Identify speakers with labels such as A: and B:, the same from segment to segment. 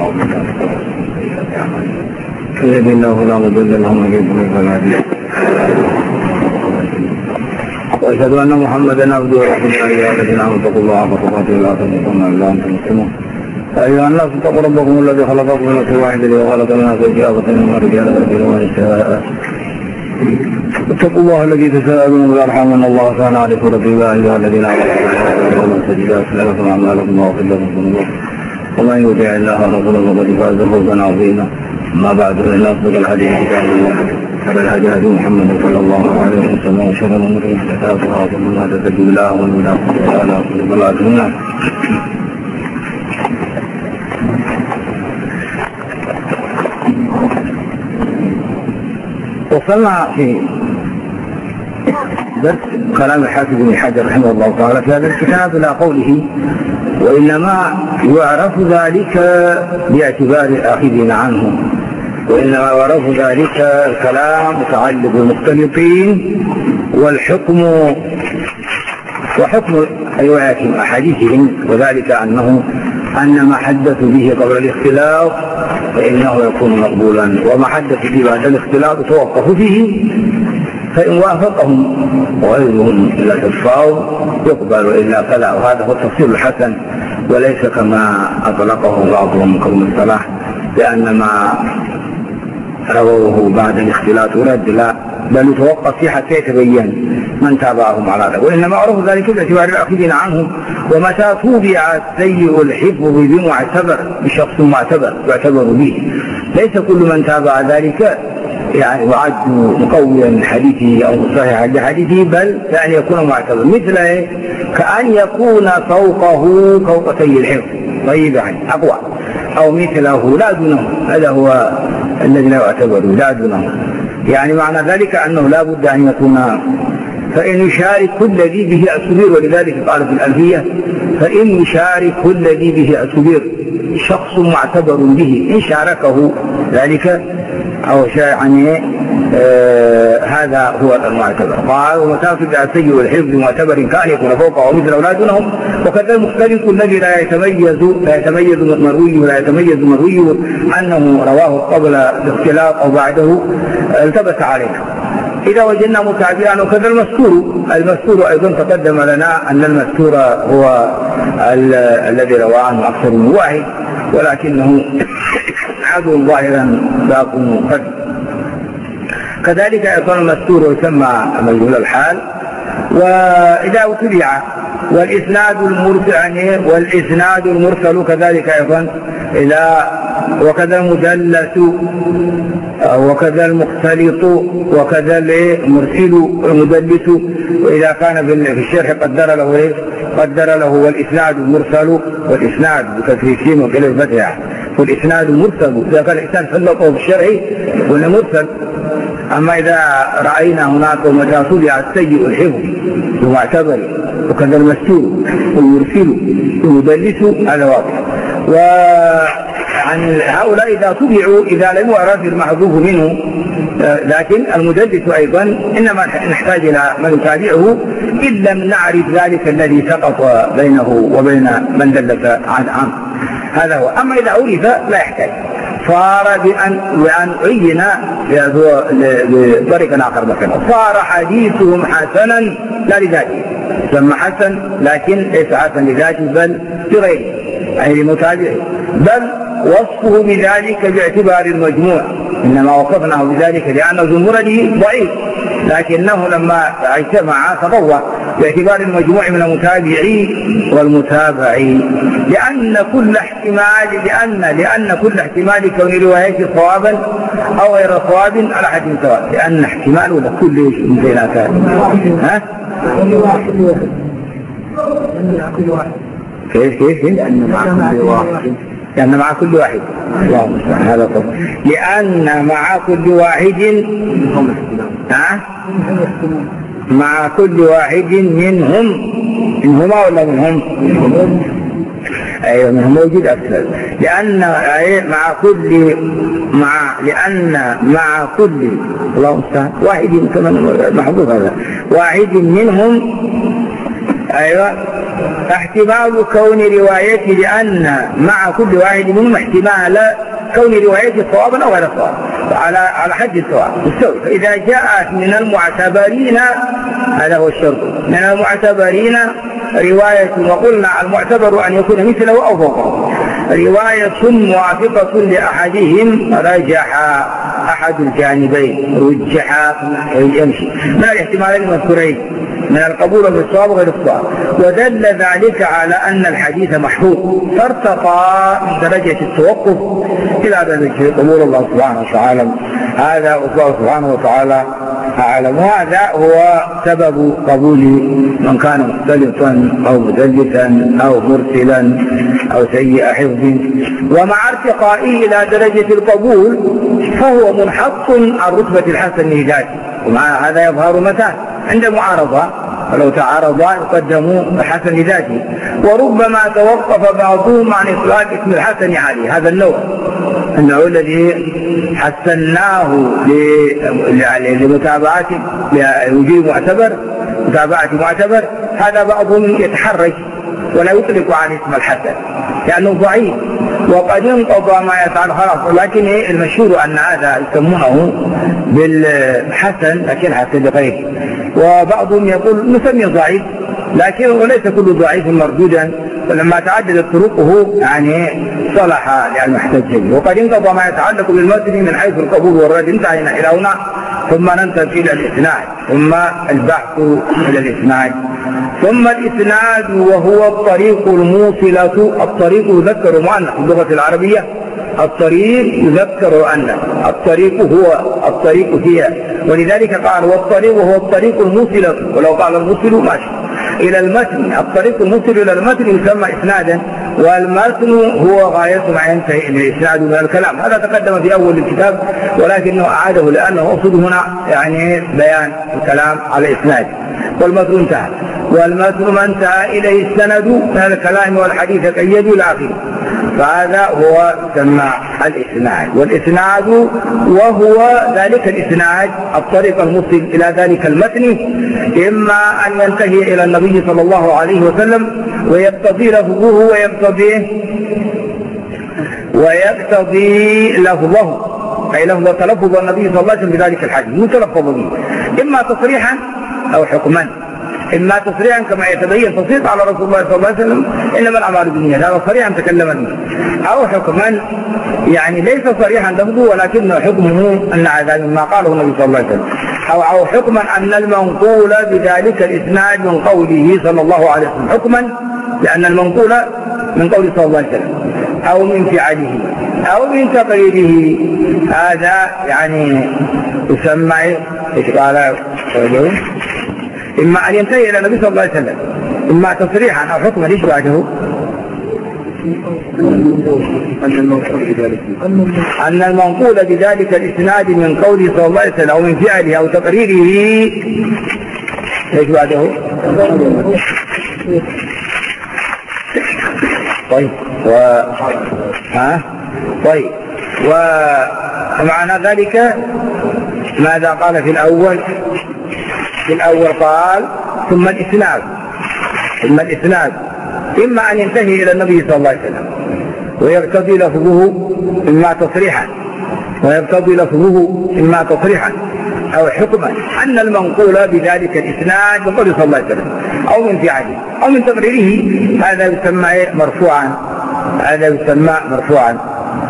A: يهدي الله فلا مضل له ومن يضلل فلا هادي له. واشهد ان محمدا عبده ورسوله. يا ايها الذين امنوا اتقوا الله حق تقاته ولا تموتن الا وانتم مسلمون. يا ايها الناس اتقوا ربكم الذي خلقكم من نفس واحده وخلق منها زوجها وبث منهما رجالا كثيرا ونساء. اتقوا الله الذي تساءلون بالارحام ان الله كان عليكم رقيبا. يا ايها الذين امنوا سجدا لكم اعمالكم واغفر لكم ذنوبكم ومن يطع الله ورسوله فقد فاز فوزا عظيما. اما بعد فان اصدق الحديث كتاب الله خير الهدي هدي محمد صلى الله عليه وسلم وشر الامور محدثاتها وكل محدثة بدعة وكل بدعة ضلالة وكل ضلالة في النار. وصلنا في درس كلام الحافظ بن حجر رحمه الله تعالى في هذا الكتاب إلى قوله: وإنما يعرف ذلك باعتبار الآخذين عنه. وإنما يعرف ذلك الكلام متعلق بالمختلطين والحكم وحكم رواياتهم أحاديثهم، وذلك أن ما حدثوا به قبل الاختلاط فإنه يكون مقبولا، وما حدثوا به بعد الاختلاط توقفوا فيه، فإن وافقهم وغيرهم إلى الحفاظ يقبل وإلا فلا. وهذا هو التفسير الحسن، وليس كما أطلقه بعضهم قوم الصلاح لأن ما رووه بعد الاختلاط ورد، لا، بل يتوقف فيه حتى يتبين من تابعهم على ذلك. وإنما عرفوا ذلك باعتبار الآخذين عنهم. ومتى توبع سيء الحفظ بمعتبر بشخص معتبر يعتبر به، ليس كل من تابع ذلك يعني وعد مقويا حديثه أو صحيح لحديثه، بل يعني يكون معتبر. مثل كأن يكون فوق سيء الحفظ طيب يعني أقوى، أو مثله لا دونه، هذا هو الذي لا يعتبر لا دونه. يعني معنى ذلك أنه لا بد أن يكون، فإن يشارك الذي به أسبير، ولذلك قال في الألفية: فإن يشارك الذي به أسبير شخص معتبر به إن شاركه ذلك أو يعني هذا هو المعتبر. قال: ومتى تبع سيء الحفظ معتبر كان يكون فوقه ومثل أولادهم. وكذا المختلف الذي لا يتميز مرويه أنه رواه قبل الاختلاط أو بعده التبس عليه إذا وجدنا متابعا. وكذا المذكور أيضا تقدم لنا أن المذكور هو الذي روى عنه أكثر من واحد، ولكنه عدو ظاهرا باطن قد. كذلك أيضا المذكور يسمى مجهول الحال. وإذا اتبع والإسناد المرسل كذلك أيضا وكذا المدلس وكذا المختلط وكذا المدلس. وإذا كان في الشرح قدر له والإسناد المرسل، والإسناد بكسر السين وكلمة فتحة، والإسناد المرسل إذا كان الإنسان فلقه في الشرع يكون مرسل. أما إذا رأينا هناك ومتى تبع السيء الحفظ ومعتبر وكذا المستور والمرسل والمدلس هذا واضح. وعن هؤلاء إذا تبعوا إذا لم يعرف المحذوف منه، لكن المدلس أيضا إنما نحتاج إلى من يتابعه إن لم نعرف ذلك الذي سقط بينه وبين من دلس عنه. هذا هو. أما إذا عرف لا يحتاج، صار بأن عين بطريق آخر مثلا صار حديثهم حسنا لا لذاته، سمى حسن لكن ليس حسن لذاته بل لغيره أي لمتابعه، بل وصفه بذلك باعتبار المجموع. إنما وصفناه بذلك لأن ذو ضعيف، لكنه لما اجتمع تضوى باعتبار المجموع من المتابعي والمتابعي، لأن كل احتمال كون روايته صوابا أو غير صواب على حد سواء، لأن احتمال ولا كل من بيناتها كيف لأن مع كل واحد اللهم صل هذا طبعا، لأن مع كل واحد مع كل واحد منهما ولا منهم؟ أيوة منهم موجود أكثر. لأن مع كل اللهم صل واحد كمان محظوظ هذا واحد منهم أيوة احتمال كون روايته، لأن مع كل واحد منهم احتمال كون روايته صوابا أو غير صواب على حد السواء مستوي. فإذا جاءت من المعتبرين، هذا هو الشرط، من المعتبرين رواية، وقلنا المعتبر أن يكون مثله أو فوقه، رواية موافقة لأحدهم رجح أحد الجانبين، رجح يمشي من الاحتمالين المذكورين من القبول بالصواب وغير الصواب، ودل ذلك على أن الحديث محفوظ، فارتقى من درجة التوقف إلى درجة قبول الله سبحانه وتعالى. هذا الله سبحانه وتعالى أعلم. وهذا هو سبب قبول من كان مختلفا أو مدلسا أو مرسلا أو سيء حفظ. ومع ارتقائه إلى درجة القبول فهو منحط عن رتبة الحسن لذاته، ومع هذا يظهر متى عند معارضة، ولو تعارضا يقدم الحسن لذاته. وربما توقف بعضهم عن إطلاق اسم الحسن عليه، هذا النوع الذي حسناه لمتابعته لوجود معتبر، متابعة معتبر، هذا بعضهم يتحرج ولا يطلق عن اسم الحسن لأنه ضعيف وقد انقضى ما يفعل خلاص. لكن المشهور أن هذا يسمونه بالحسن، لكن حسن لغيره. وبعضهم يقول نسمي ضعيف، لكن وليس كل ضعيف مردودا، ولما تعددت طرقه يعني صلح للمحتج به. وقد انقضى ما يتعلق بالمتن من حيث القبول والرد. انتهينا إلى هنا، ثم ننتقل إلى الإسناد، ثم البحث إلى الإسناد. ثم الإسناد وهو الطريق الموصلة. الطريق يذكر مؤنث في اللغة العربية، الطريق يذكر أن الطريق هو الطريق هي، ولذلك قال والطريق هو الطريق الموصلة، ولو قال الموصل ماشي إلى المتن. الطريق الموصل إلى المتن يسمى إسنادا، والمتن هو غاية ما ينتهي إلى الإسناد من الكلام. هذا تقدم في أول الكتاب ولكنه أعاده لأنه أقصد هنا يعني بيان الكلام على الإسناد. والمتن انتهى، والمتن ما انتهى إليه السند من الكلام والحديث كيد إلى آخره، فهذا هو سمى الإسناد. والإسناد وهو ذلك الإسناد الطريق الموصل إلى ذلك المتن، إما أن ينتهي إلى النبي صلى الله عليه وسلم ويقتضي لفظه ويقتضي لفظه، أي لفظ تلفظ النبي صلى الله عليه وسلم بذلك الحديث متلفظ به، إما تصريحا أو حكما. إما تصريحا كما يتبين تصريح على رسول الله صلى الله عليه وسلم إنما الأعمال بالنيات، هذا صريحا تكلم به، أو حكما يعني ليس صريحا لفظه ولكن حكمه أن هذا مما قاله النبي صلى الله عليه وسلم، أو حكما أن المنقول بذلك الإسناد من قوله صلى الله عليه وسلم، حكما لأن المنقول من قوله صلى الله عليه وسلم أو من فعله أو من تقريره، هذا يعني يسمى ايش قال؟ إما أن ينتهي إلى النبي صلى الله عليه وسلم، إما تصريحا أو حكما. ليش بعده؟ أن المنقول بذلك الإسناد من قوله صلى الله عليه وسلم أو من فعله أو تقريره. ليش بعده؟ طيب طيب، ومعنى ذلك ماذا قال في الأول؟ في الأول قال ثم الإسناد إما أن ينتهي إلى النبي صلى الله عليه وسلم ويقتضي لفظه إما تصريحا أو حكما أن المنقول بذلك الإسناد من قوله صلى الله عليه وسلم أو من فعله أو من تقريره، هذا يسمى مرفوعا.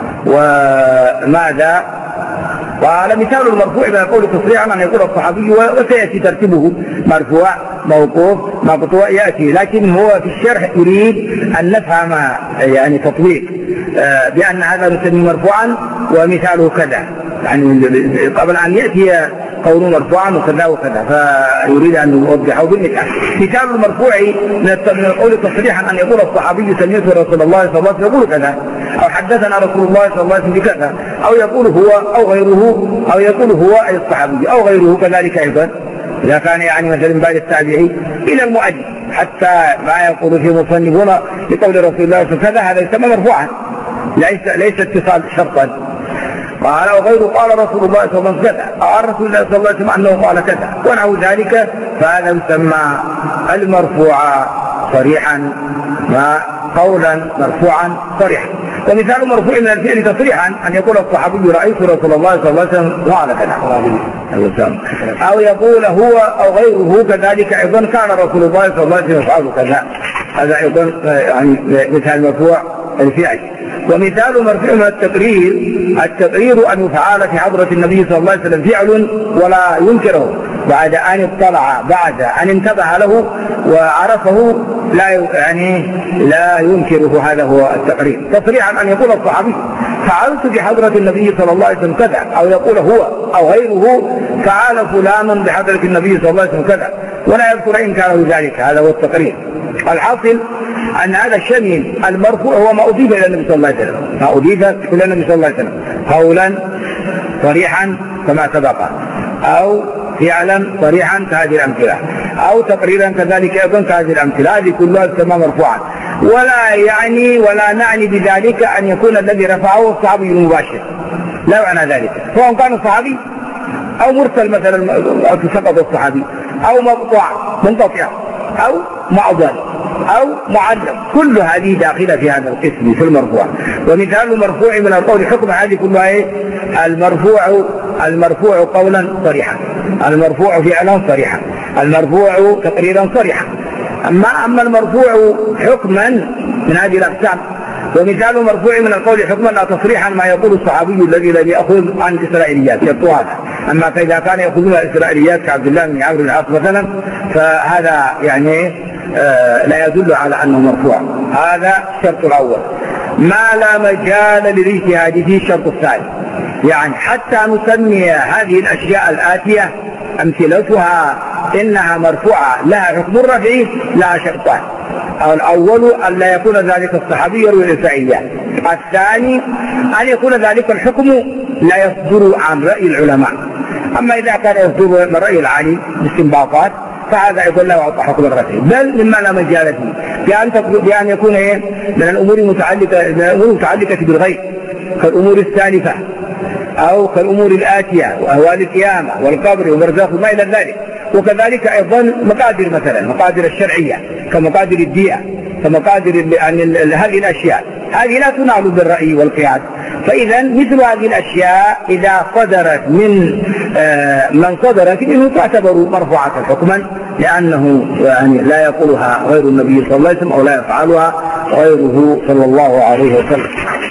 A: وماذا قال؟ مثال المرفوع من القول تصريحا أن يقول الصحابي، وسيأتي ترتيبه مرفوع موقوف مقطوع يأتي، لكن هو في الشرح يريد أن نفهم يعني تطبيق بأن هذا نسميه مرفوعا ومثاله كذا، يعني قبل أن يأتي قول مرفوعا وكذا وكذا، فيريد أن يوضحه بالمثال. مثال المرفوع من القول تصريحا أن يقول الصحابي سمعت رسول الله صلى الله عليه وسلم يقول كذا، أو حدثنا رسول الله صلى الله عليه وسلم بكذا، أو يقول هو أو غيره، أو يقول هو أي الصحابي أو غيره كذلك أيضا إذا كان يعني مثلا من بعد التابعي إلى المؤدي، حتى ما يقول في مصنفون لقول رسول الله صلى الله عليه وسلم هذا يسمى مرفوعا، ليس اتصال شرطا. قال وغيره قال رسول الله صلى الله عليه وسلم كذا، أو رسول الله صلى الله عليه وسلم أنه قال كذا ونحو ذلك، فهذا يسمى المرفوع. صريحا وقولا مرفوعا صريحا. ومثال مرفوع من الفعل تصريحا أن يقول الصحابي رأيت رسول الله صلى الله عليه وسلم وعلى كذا، أو يقول هو أو غيره كذلك أيضا كان رسول الله صلى الله عليه وسلم يفعل كذا. هذا أيضا يعني مثال مرفوع الفعل. ومثال مرفوع من التقرير أن يفعل في حضرة النبي صلى الله عليه وسلم فعل ولا ينكره بعد أن اطلع، بعد أن انتبه له وعرفه لا ينكره. هذا هو التقرير. تصريحا أن يقول الصحابي فعلت بحضرة النبي صلى الله عليه وسلم كذا، أو يقول هو أو غيره فعل فلان بحضرة النبي صلى الله عليه وسلم كذا ولا يذكر إن كان ذلك. هذا هو التقرير. الحاصل أن هذا الشميل المرفوع هو ما أضيف إلى النبي صلى الله عليه وسلم، ما أضيف إلى النبي صلى الله عليه وسلم قولا صريحا كما سبق، أو فعلا صريحا كهذه الأمثلة، أو تقريرا كذلك أيضا كهذه الأمثلة. هذه كلها تسمى مرفوعا. ولا نعني بذلك أن يكون الذي رفعه الصحابي المباشر، لا معنى ذلك، سواء كان الصحابي أو مرسل مثلا أو تسقط الصحابي، أو مقطوع منقطع، أو معضل، أو معلم، كل هذه داخلة في هذا القسم في المرفوع. ومثال المرفوع من القول حكم هذه كلها المرفوع قولا صريحا، المرفوع فعلا صريحا، المرفوع تقريرا صريحا. أما المرفوع حكما من هذه الأقسام. ومثال المرفوع من القول حكما لا تصريحا ما يقول الصحابي الذي يأخذ عن الإسرائيليات يبطو هذا. أما فإذا كان يأخذون الإسرائيليات كعبد الله بن عمرو بن العاص مثلا فهذا لا يدل على أنه مرفوع. هذا الشرط الأول. ما لا مجال للاجتهاد فيه الشرط الثاني، يعني حتى نسمي هذه الأشياء الآتية أمثلتها إنها مرفوعة لها حكم الرفع لها شرطان. الأول أن لا يكون ذلك الصحابي يروي الإسرائيليات. الثاني أن يكون ذلك الحكم لا يصدر عن رأي العلماء. أما إذا كان يصدر من رأي العالم باستنباطات فهذا يقول لا يعطى حكم الرفع، بل مما لا مجال فيه بأن يكون من الأمور المتعلقة بالغيب كالأمور السالفة أو كالأمور الآتية وأهوال القيامة والقبر والبرزخ وما إلى ذلك. وكذلك أيضا مقادر مثلا مقادر الشرعية كمقادر الدية كمقادر هذه الأشياء هذه لا تنال بالرأي والقياس. فإذا مثل هذه الأشياء إذا صدرت من صدرت منه تعتبر مرفوعة حكما لأنه لا يقولها غير النبي صلى الله عليه وسلم أو لا يفعلها غيره صلى الله عليه وسلم.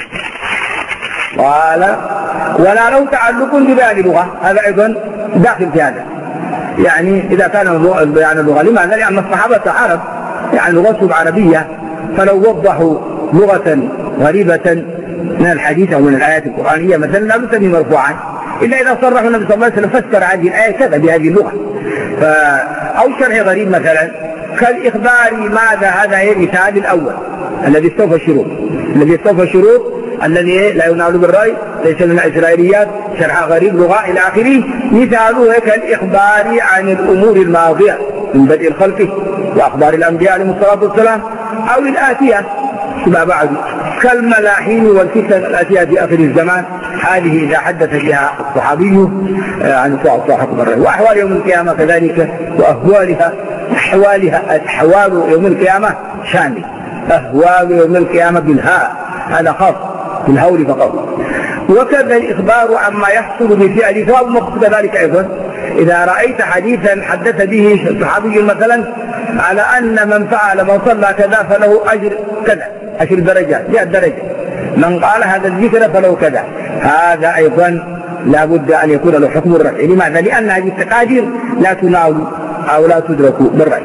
A: قال ولا له تعلق ببيان اللغة، هذا أيضا داخل في هذا. يعني إذا كان بيان اللغة لماذا؟ لأن الصحابة عرب لغتهم عربية، فلو وضحوا لغة غريبة من الحديث أو من الآيات القرآنية مثلا لا تسمى مرفوعا إلا إذا صرح النبي صلى الله عليه وسلم فسر هذه الآية كذا بهذه اللغة. أو شرح غريب مثلا كالإخبار ماذا، هذا هي المثال الأول الذي استوفى الشروط الذي لا ينال بالرأي ليس من الإسرائيليات شرح غريب لغة إلى آخره. مثاله كالإخبار عن الأمور الماضية من بدء الخلق وأخبار الأنبياء عليهم الصلاة والسلام، أو الآتية فيما بعد كالملاحين والفتن الآتية في آخر الزمان، هذه إذا حدث بها الصحابي عن حكم الرأي. وأحوال يوم القيامة كذلك وأهوالها أحوال يوم القيامة شامل، أهوال يوم القيامة بالهاء هذا خاص بالهول فقط. وكذا الإخبار عما يحصل بفعل ثواب مقصود ذلك أيضا. إذا رأيت حديثا حدث به صحابي مثلا على أن من فعل من صلى كذا فله أجر كذا 10 درجات 100 درجة، من قال هذا الذكر فله كذا، هذا أيضا لا بد أن يكون له حكم الرفع. لماذا؟ لأن هذه التقادير لا تنال أو لا تدرك بالرأي.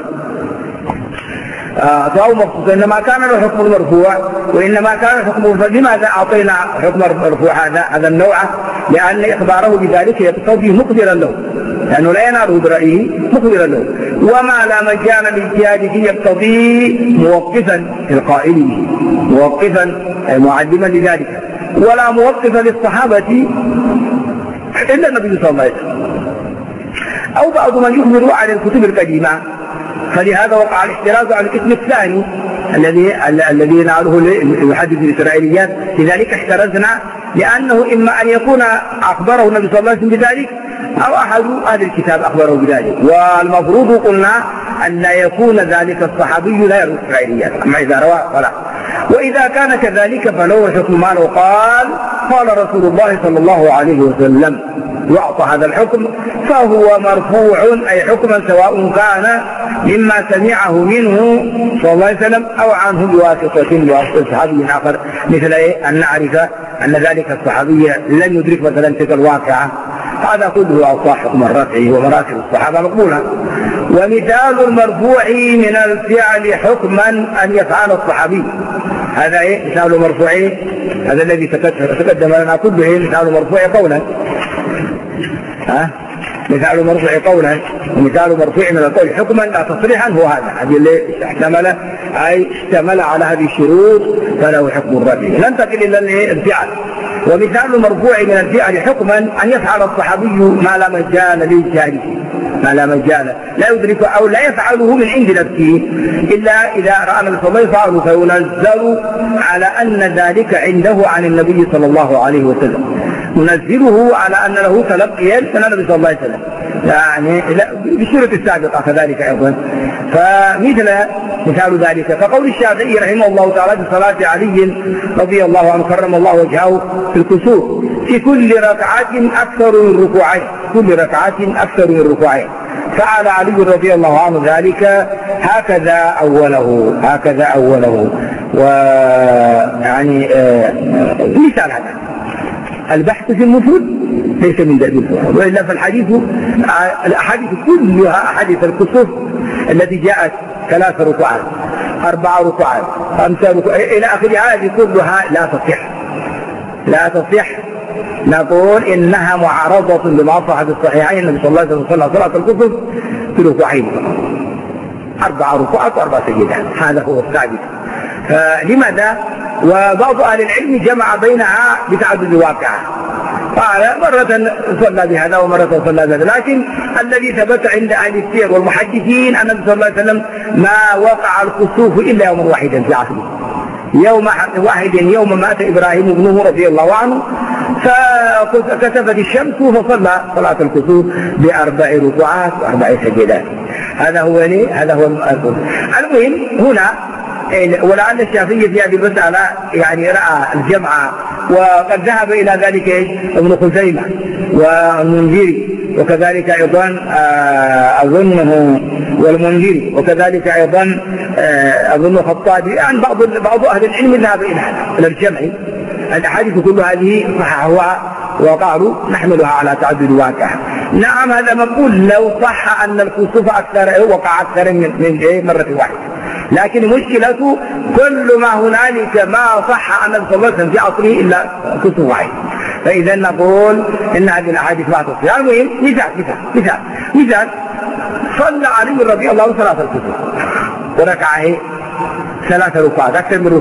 A: فهو مخصوص إنما كان له حكم المرفوع وإنما كان الحكم. فلماذا أعطينا حكم المرفوع هذا النوع؟ لأن إخباره بذلك يقتضي مقدرا له، لأنه لا يناله برأيه مقدرا له. وما لا مجال للاجتهاد فيه يقتضي موقفا للقائل به، موقفا أي معلما لذلك، ولا موقفا للصحابة إلا النبي صلى الله عليه وسلم أو بعض من يخبر عن الكتب القديمة. فلهذا وقع الاحتراز عن الاسم الثاني الذي يناله يحدث الإسرائيليات. لذلك احترزنا لأنه إما أن يكون أخبره النبي صلى الله عليه وسلم بذلك أو أحد أهل الكتاب أخبره بذلك. والمفروض قلنا أن لا يكون ذلك الصحابي لا يروي إسرائيليات، أما إذا روى فلا. وإذا كان كذلك فلو حكم ما لو قال رسول الله صلى الله عليه وسلم يعطى هذا الحكم فهو مرفوع، أي حكما سواء كان مما سمعه منه صلى الله عليه وسلم أو عنه بواسطة صحابي آخر، مثل أن نعرف أن ذلك الصحابي لم يدرك مثلا تلك الواقعة، هذا كله أصح حكم الرفع ومراتب الصحابة مقبولة. ومثال المرفوع من الفعل حكما أن يفعل الصحابي، هذا مثال مرفوع، هذا الذي تقدم لنا كله مثال مرفوع قولا، مثال مرفوع قولا ومثال مرفوع من القول حكما لا تصريحا هو هذا اللي اشتمل على هذه الشروط فله حكم الرفع. ننتقل الى الفعل. ومثال المرفوع من الفعل حكما أن يفعل الصحابي ما لا مجال للجاري، ما لا مجال لا يدرك أو لا يفعله من عند نفسه إلا إذا رأى النبي صلى الله عليه وسلم فينزل على أن ذلك عنده عن النبي صلى الله عليه وسلم، ننزله على أن له تلقيا من النبي صلى الله عليه وسلم، يعني بالسورة السابقة كذلك أيضا. مثال ذلك كقول الشافعي رحمه الله تعالى في صلاة علي رضي الله عنه كرم الله وجهه في الكسوف في كل ركعة أكثر من ركوعين، كل ركعة أكثر من ركوعين، فعل علي رضي الله عنه ذلك هكذا أوله. ويعني مثال هذا البحث في المفرد ليس من دليل الفرد، وإلا الأحاديث كلها أحاديث الكسوف التي جاءت 3 ركوعات 4 ركوعات 5 ركوعات إلى آخر هذه كلها لا تصح نقول إنها معارضة بما صح في الصحيحين. النبي صلى الله عليه وسلم صلى صلاة الكسوف في ركوعين 4 ركوعات و4 سجدات، هذا هو الثابت. فلماذا؟ وبعض أهل العلم جمع بينها بتعدد الواقعة، قال مرة صلى بهذا ومرة صلى بهذا، لكن الذي ثبت عند أهل السير والمحدثين أن النبي صلى الله عليه وسلم ما وقع الكسوف إلا يوم واحدا في عصره، يوم واحد يوم مات إبراهيم ابنه رضي الله عنه، فكسفت الشمس فصلى صلاة الكسوف ب4 ركوعات و4 سجدات. هذا هو المهم هنا. ولعل الشافعي في هذه المسألة يعني رأى الجمع، وقد ذهب إلى ذلك ابن خزيمة والمنذري، وكذلك أيضا أظنه والمنذري، وكذلك أيضا أظن الخطابي، يعني بعض أهل العلم ذهب إلى الجمع. الأحاديث كل هذه صححوها وقالوا نحملها على تعدد الواقع. نعم هذا مقول لو صح أن الكسوف وقع أكثر من مرة واحدة، لكن مشكلته كل ما هنالك ما صح أن النبي صلى الله عليه وسلم في عصره إلا كسوف واحد، فإذا نقول إن هذه الأحاديث ما تصح. المهم مثال صلى علي رضي الله عنه صلاة الكسوف وركعه 3 ركعات أكثر من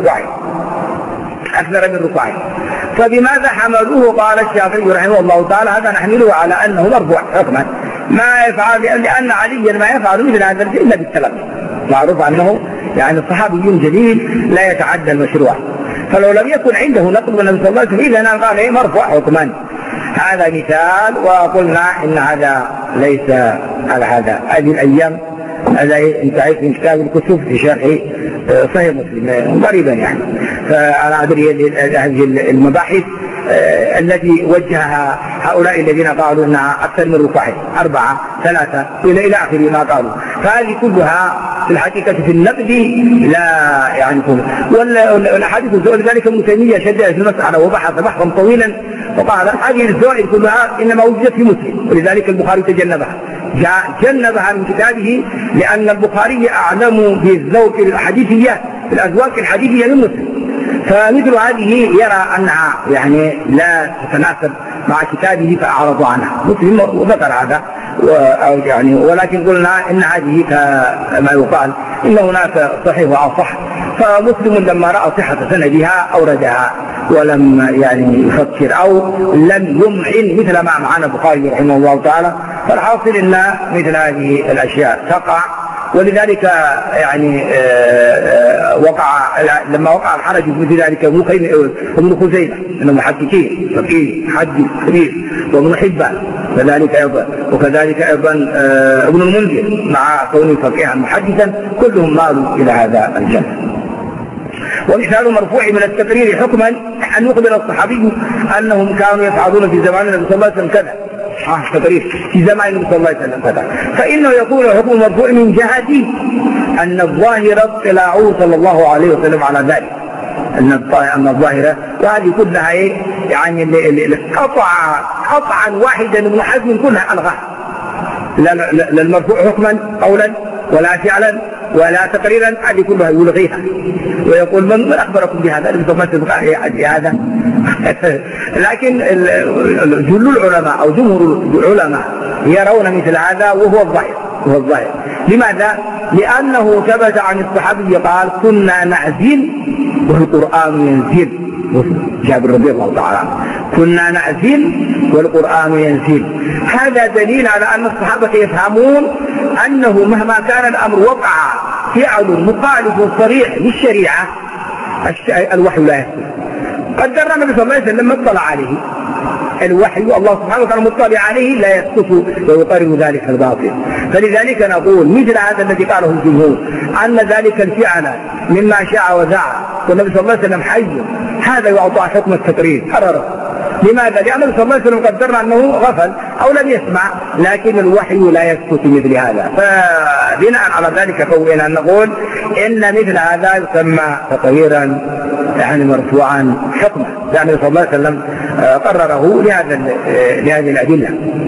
A: ركعين، فبماذا حملوه؟ قال الشافعي رحمه الله تعالى هذا نحمله على أنه مرفوع حكما، ما يفعل لأن عليا ما يفعل مثل هذا إلا بالتلقي، معروف أنه يعني الصحابي جليل لا يتعدى المشروع، فلو لم يكن عنده نقل من النبي صلى الله عليه وسلم إذا قال مرفوع حكما. هذا مثال، وقلنا إن هذا ليس على هذه الأيام. هذا انتهيت من كتاب الكسوف في شرح صحيح مسلم قريبا يعني، فأنا أدري هذه المباحث التي وجهها هؤلاء الذين قالوا انها اكثر من ركعين 4 3 الى اخر ما قالوا، فهذه كلها في الحقيقه في النقد لا يعني والاحاديث الزوائد ذلك ابن تيميه شدد في المساله وبحث بحثا طويلا وقال هذه الزوائد كلها انما وجدت في مسلم، ولذلك البخاري جنبها من كتابه، لان البخاري اعلم بالذوق الحديثيه بالازواج الحديثيه من مسلم، فمثل هذه يرى أنها يعني لا تتناسب مع كتابه فأعرضوا عنها. مسلم وذكر هذا يعني، ولكن قلنا إن هذه كما يقال إن هناك صحيح وأصح، فمسلم لما رأى صحة سندها أوردها ولم يعني يفكر أو لم يمحن مثل ما معنا البخاري رحمه الله تعالى. فالحاصل إن مثل هذه الأشياء تقع، ولذلك يعني لما وقع الحرج مثل ذلك ابن خزيمة من المحققين فقيه حديث كبير وابن حبان كذلك أيضا وكذلك أيضا ابن المنذر مع كونه فقيها محدثا كلهم مالوا إلى هذا الجانب. ومثال مرفوع من التقرير حكما أن يخبر الصحابي أنهم كانوا يفعلون في زمان النبي صلى الله عليه وسلم كذا تقرير في زمان النبي صلى الله عليه وسلم كذا، فإنه يكون حكم مرفوع من جهة أن الظاهر اطلاعه صلى الله عليه وسلم على ذلك، أن الظاهرة وهذه كلها يعني قطعا واحدا ابن حزم كلها ألغاه، لا المرفوع حكما قولا ولا فعلا ولا تقريرا، هذه كلها يلغيها ويقول من أخبركم بهذا هذا لكن جل العلماء أو جمهور العلماء يرون مثل هذا وهو الظاهر. لماذا؟ لأنه ثبت عن الصحابي قال كنا نعزل والقرآن ينزل، جابر رضي الله تعالى عنه كنا نعزل والقرآن ينزل. هذا دليل على أن الصحابة يفهمون أنه مهما كان الأمر وقع فعل مخالف صريح للشريعة الوحي لا يسكت. قدرنا النبي صلى الله عليه وسلم اطلع عليه الوحي الله سبحانه وتعالى مطلع عليه لا يسكت ويقارن ذلك الباطل. فلذلك نقول مثل هذا الذي قاله الجمهور أن ذلك الفعل مما شاء وزع والنبي صلى الله عليه وسلم حي، هذا يعطى حكم التقرير حرره. لماذا؟ لأن النبي صلى الله عليه وسلم قدرنا أنه غفل أو لم يسمع، لكن الوحي لا يسكت مثل هذا. فبناء على ذلك قولنا أن نقول إن مثل هذا يسمى تقريرا يعني مرفوعا حكما، لأن النبي صلى الله عليه وسلم قرره لهذه الأدلة.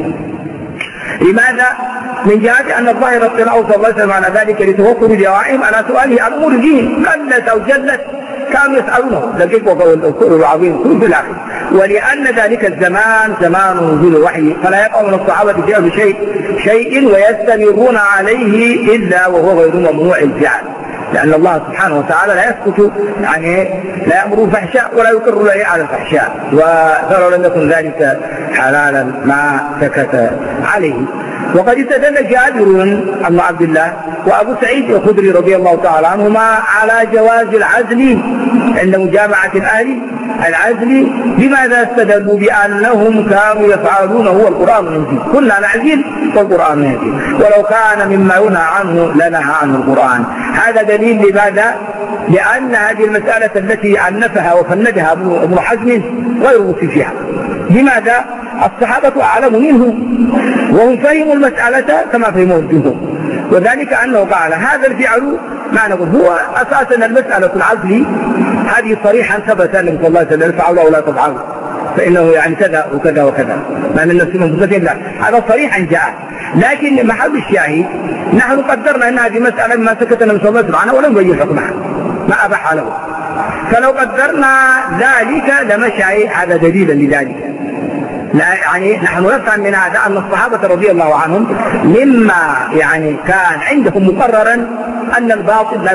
A: لماذا؟ من جهة أن الظاهر اطلاعه صلى الله عليه وسلم على ذلك لتوفر جوائهم على سؤاله عن أمور الدين قلت أو جلت كانوا يسألونه دقيق وقول العظيم كل في الآخر. ولأن ذلك الزمان زمان نزول الوحي فلا يقع من الصحابة فعل شيء ويستمرون عليه إلا وهو غير ممنوع الفعل، لأن الله سبحانه وتعالى لا يسكت يعني لا يأمر بالفحشاء ولا يقر له على الفحشاء، فلو لم يكن ذلك حلالا ما سكت عليه. وقد استدل جابر بن عبد الله وأبو سعيد الخدري رضي الله تعالى عنهما على جواز العزل عند مجامعة الأهل العزل. لماذا استدلوا؟ بأنهم كانوا يفعلونه والقرآن ينزل، كنا نعزل والقرآن ينزل، ولو كان مما ينهى عنه لنهى عنه القرآن. هذا دليل لماذا؟ لأن هذه المسألة التي عنفها وفندها ابن حزم غير مفتي فيها. لماذا؟ الصحابة أعلم منه وهم فهموا المسألة كما فهموا الجمهور، وذلك أنه قال هذا الفعل ما نقول هو أساسا المسألة العزل هذه صريحا ثبت النبي صلى الله عليه وسلم فعلوا أو لا تفعلوا فإنه يعني كذا وكذا وكذا، ما من نفسهم منفذين، لا هذا صريحا جاء. لكن محل الشاهد نحن قدرنا أن هذه مسألة ما سكت النبي صلى الله عليه وسلم عنها ولم يبين حكمها ما أباح له، فلو قدرنا ذلك لمشى هذا دليلا لذلك. يعني نحن نفهم من هذا أن الصحابة رضي الله عنهم مما يعني كان عندهم مقررا أن الباطل لا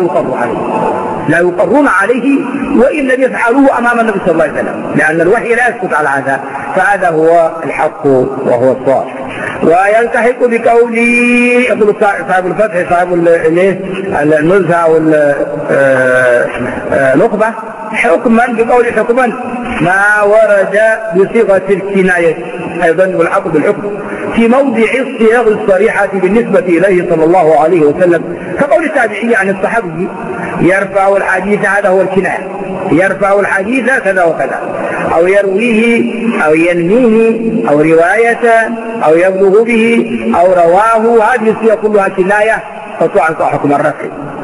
A: يقرون عليه وإن لم يفعلوه أمام النبي صلى الله عليه وسلم، لأن الوحي لا يسكت على هذا، فهذا هو الحق وهو الصواب. ويلتحق بقولي يقول صاحب الفتح صاحب النزهة والنخبة حكما بقول حكما ما ورد بصيغة الكناية أيضا والحق بالحكم في موضع الصيغ الصريحة بالنسبة إليه صلى الله عليه وسلم، كقول التابعي عن الصحابي يرفع الحديث، هذا هو الكناية، يرفع الحديث كذا وكذا، أو يرويه أو ينميه أو رواية أو يبلغ به أو رواه، هذه الصيغ كلها كناية فتعطى حكم الرفع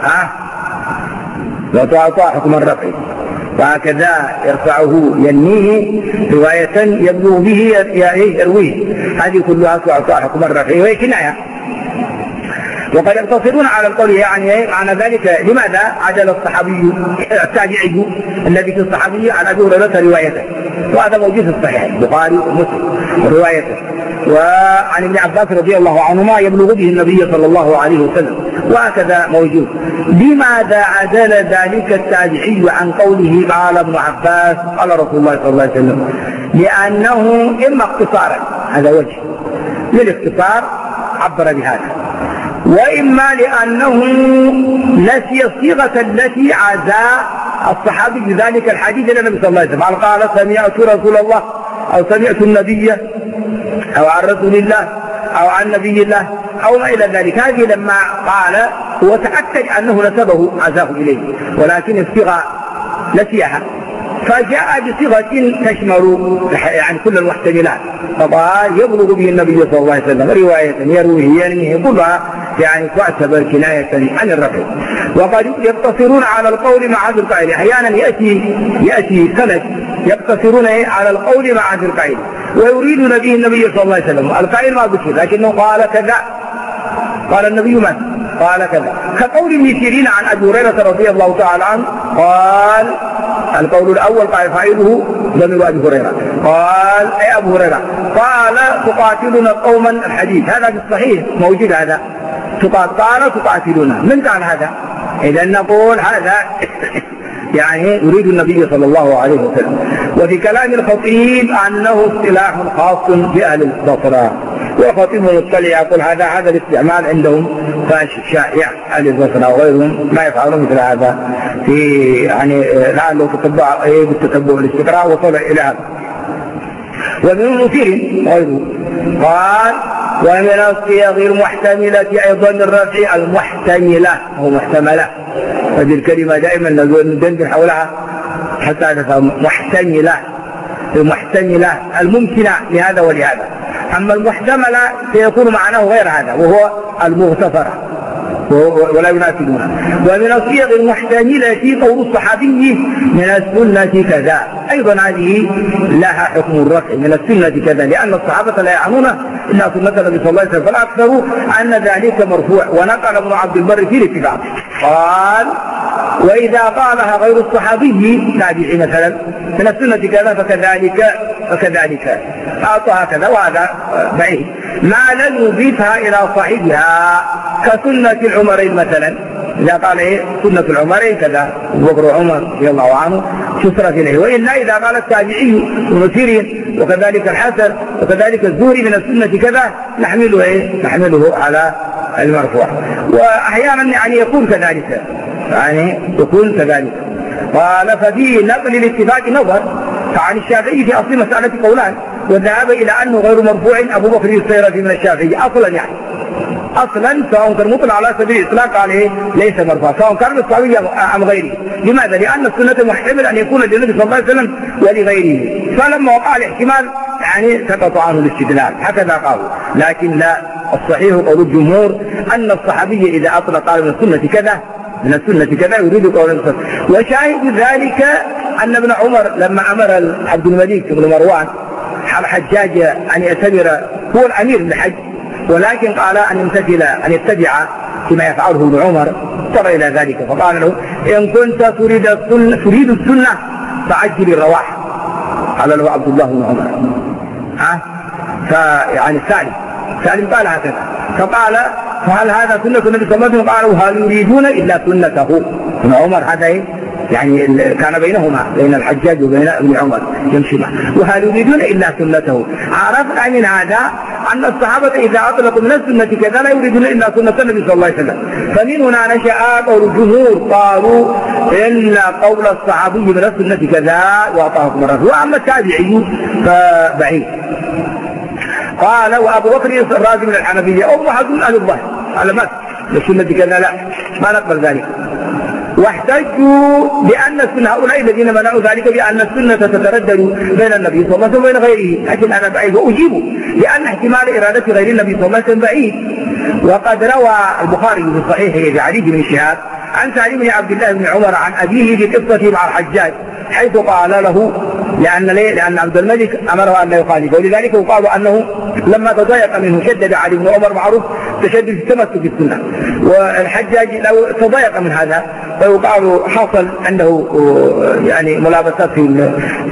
A: وتعطى حكم الرفع. وهكذا يرفعه ينميه رواية يبلغ به يرويه، هذه كلها تعطى حكم الرفع وهي كناية. وقد يقتصرون على القول يعني معنى ذلك. لماذا عدل الصحابي التابعي الذي في الصحابي عن أبي هريرة روايته، وهذا موجود في الصحيح البخاري ومسلم روايته، وعن ابن عباس رضي الله عنهما يبلغ به النبي صلى الله عليه وسلم، وهكذا موجود. لماذا عدل ذلك التابعي عن قوله قال ابن عباس قال رسول الله صلى الله عليه وسلم؟ لأنه إما اختصارا، هذا وجه للاختصار عبر بهذا، وإما لأنه نسي الصيغة التي عزا الصحابي بذلك الحديث إلى النبي صلى الله عليه وسلم، قال سمعت رسول الله أو سمعت النبي أو عن رسول الله أو عن نبي الله أو ما إلى ذلك. هذه لما قال هو تأكد أنه نسبه عزاه إليه، ولكن الصيغة نسيها، فجاء بصيغة تشمل يعني كل المحتملات، فقال يبلغ به النبي صلى الله عليه وسلم رواية يرويه ينميه كلها يعني تعتبر كناية عن الرفع. وقد يقتصرون على القول مع ذي القائل، أحيانا يأتي سند يقتصرون على القول مع ذي القائل ويريدون به النبي صلى الله عليه وسلم. القائل ما ذكر لكنه قال كذا، قال النبي من قال كذا، كقول ابن سيرين عن أبي هريرة رضي الله تعالى عنه قال، القول الأول قال فاعله ضمير أبي هريرة، قال أي أبو هريرة قال تقاتلون قوما، الحديث هذا في الصحيح موجود، هذا قال تقاتلون، من قال هذا؟ إذا نقول هذا يعني يريد النبي صلى الله عليه وسلم. وفي كلام الخطيب أنه اصطلاح خاص بأهل البصرة، والخطيب مطلع يقول هذا الاستعمال عندهم شائع، أهل البصرة وغيرهم ما يفعلون مثل هذا، في يعني لعله بالتتبع والاستقراء وصل إلى هذا. ومن مثير غيره قال ومن الصيغ المحتملة أيضا الرفع المحتملة أو محتملة، هذه الكلمة دائما ندندن حولها حتى تفهم. محتملة، المحتملة الممكنة لهذا ولهذا. أما المحتملة سيكون معناه غير هذا وهو المغتفرة ولا يناسبنا. ومن الصيغ المحتملة قول الصحابي من السنة كذا، أيضا هذه لها حكم الرفع من السنة كذا، لأن الصحابة لا يعنون إلا سنة النبي صلى الله عليه وسلم، فالأكثر أن ذلك مرفوع. ونقل ابن عبد البر في الاتفاق قال وإذا قالها غير الصحابي تابعي مثلا من السنة كذا فكذلك أعطاها كذا، وهذا بعيد ما لم يضيفها إلى صاحبها كسنة العمرين مثلا. إذا قال سنة العمرين كذا أبو بكر وعمر رضي الله عنه شسرت إليه. وإلا إذا قال التابعي ومسير وكذلك الحسن وكذلك الزهري من السنة كذا نحمله على المرفوع. وأحيانا يعني يكون كذلك، قال ففي نقل الاتفاق نظر، فعن الشافعي في أصل مسألة قولان، وذهب إلى أنه غير مرفوع أبو بكر الصيرفي من الشافعي أصلا سواء كان مطلع على سبيل الإطلاق عليه ليس مرفوع، سواء كان بالصحابي أم غيره. لماذا؟ لأن السنة محتمل أن يكون للنبي صلى الله عليه وسلم ولغيره، فلما وقع الاحتمال يعني سقط عنه الاستدلال، هكذا قالوا. لكن لا، الصحيح قول الجمهور أن الصحابي إذا أطلق قال من السنة كذا يريد قول الصحابي. وشاهد ذلك أن ابن عمر لما أمر عبد الملك بن مروان الحجاج أن يعتبر هو الأمير للحج، ولكن قال أن يتبع كما يفعله ابن عمر، اضطر إلى ذلك فقال له إن كنت تريد السنة فعجل الرواح. قال له عبد الله بن عمر فيعني سالم قال هكذا، فقال فهل هذا سنة النبي صلى الله عليه وسلم؟ قالوا هل يريدون إلا سنته. ابن عمر هذا يعني كان بين الحجاج وبين ابن عمر يمشي معه، وهل يريدون إلا سنته. عرفنا من هذا أن الصحابة إذا أطلقوا من السنة كذا لا يريدون إلا سنة النبي صلى الله عليه وسلم. فمن هنا نشأ قول الجمهور قالوا إن قول الصحابي من السنة كذا وأعطاه مرة، وأما التابعي فبعيد. قال وأبو بكر الرازي من الحنفية أو أحد أهل الظاهر على ما السنة كذا لا ما نقبل ذلك. واحتجوا بأن السنة، هؤلاء الذين منعوا ذلك بأن السنة تتردد بين النبي صلى الله عليه وسلم وبين غيره، لكن أنا بعيد وأجيبه لأن احتمال إرادة غير النبي صلى الله عليه وسلم بعيد. وقد روى البخاري في صحيحه بعلي بن شهاب عن سالم بن عبد الله بن عمر عن أبيه في قصته مع الحجاج، حيث قال له لأن عبد الملك أمره أن لا يخالفه، ولذلك يقال أنه لما تضايق منه شدد علي بن عمر، معروف تشدد التمسك بالسنة، والحجاج لو تضايق من هذا فيقال حصل عنده يعني ملابسات في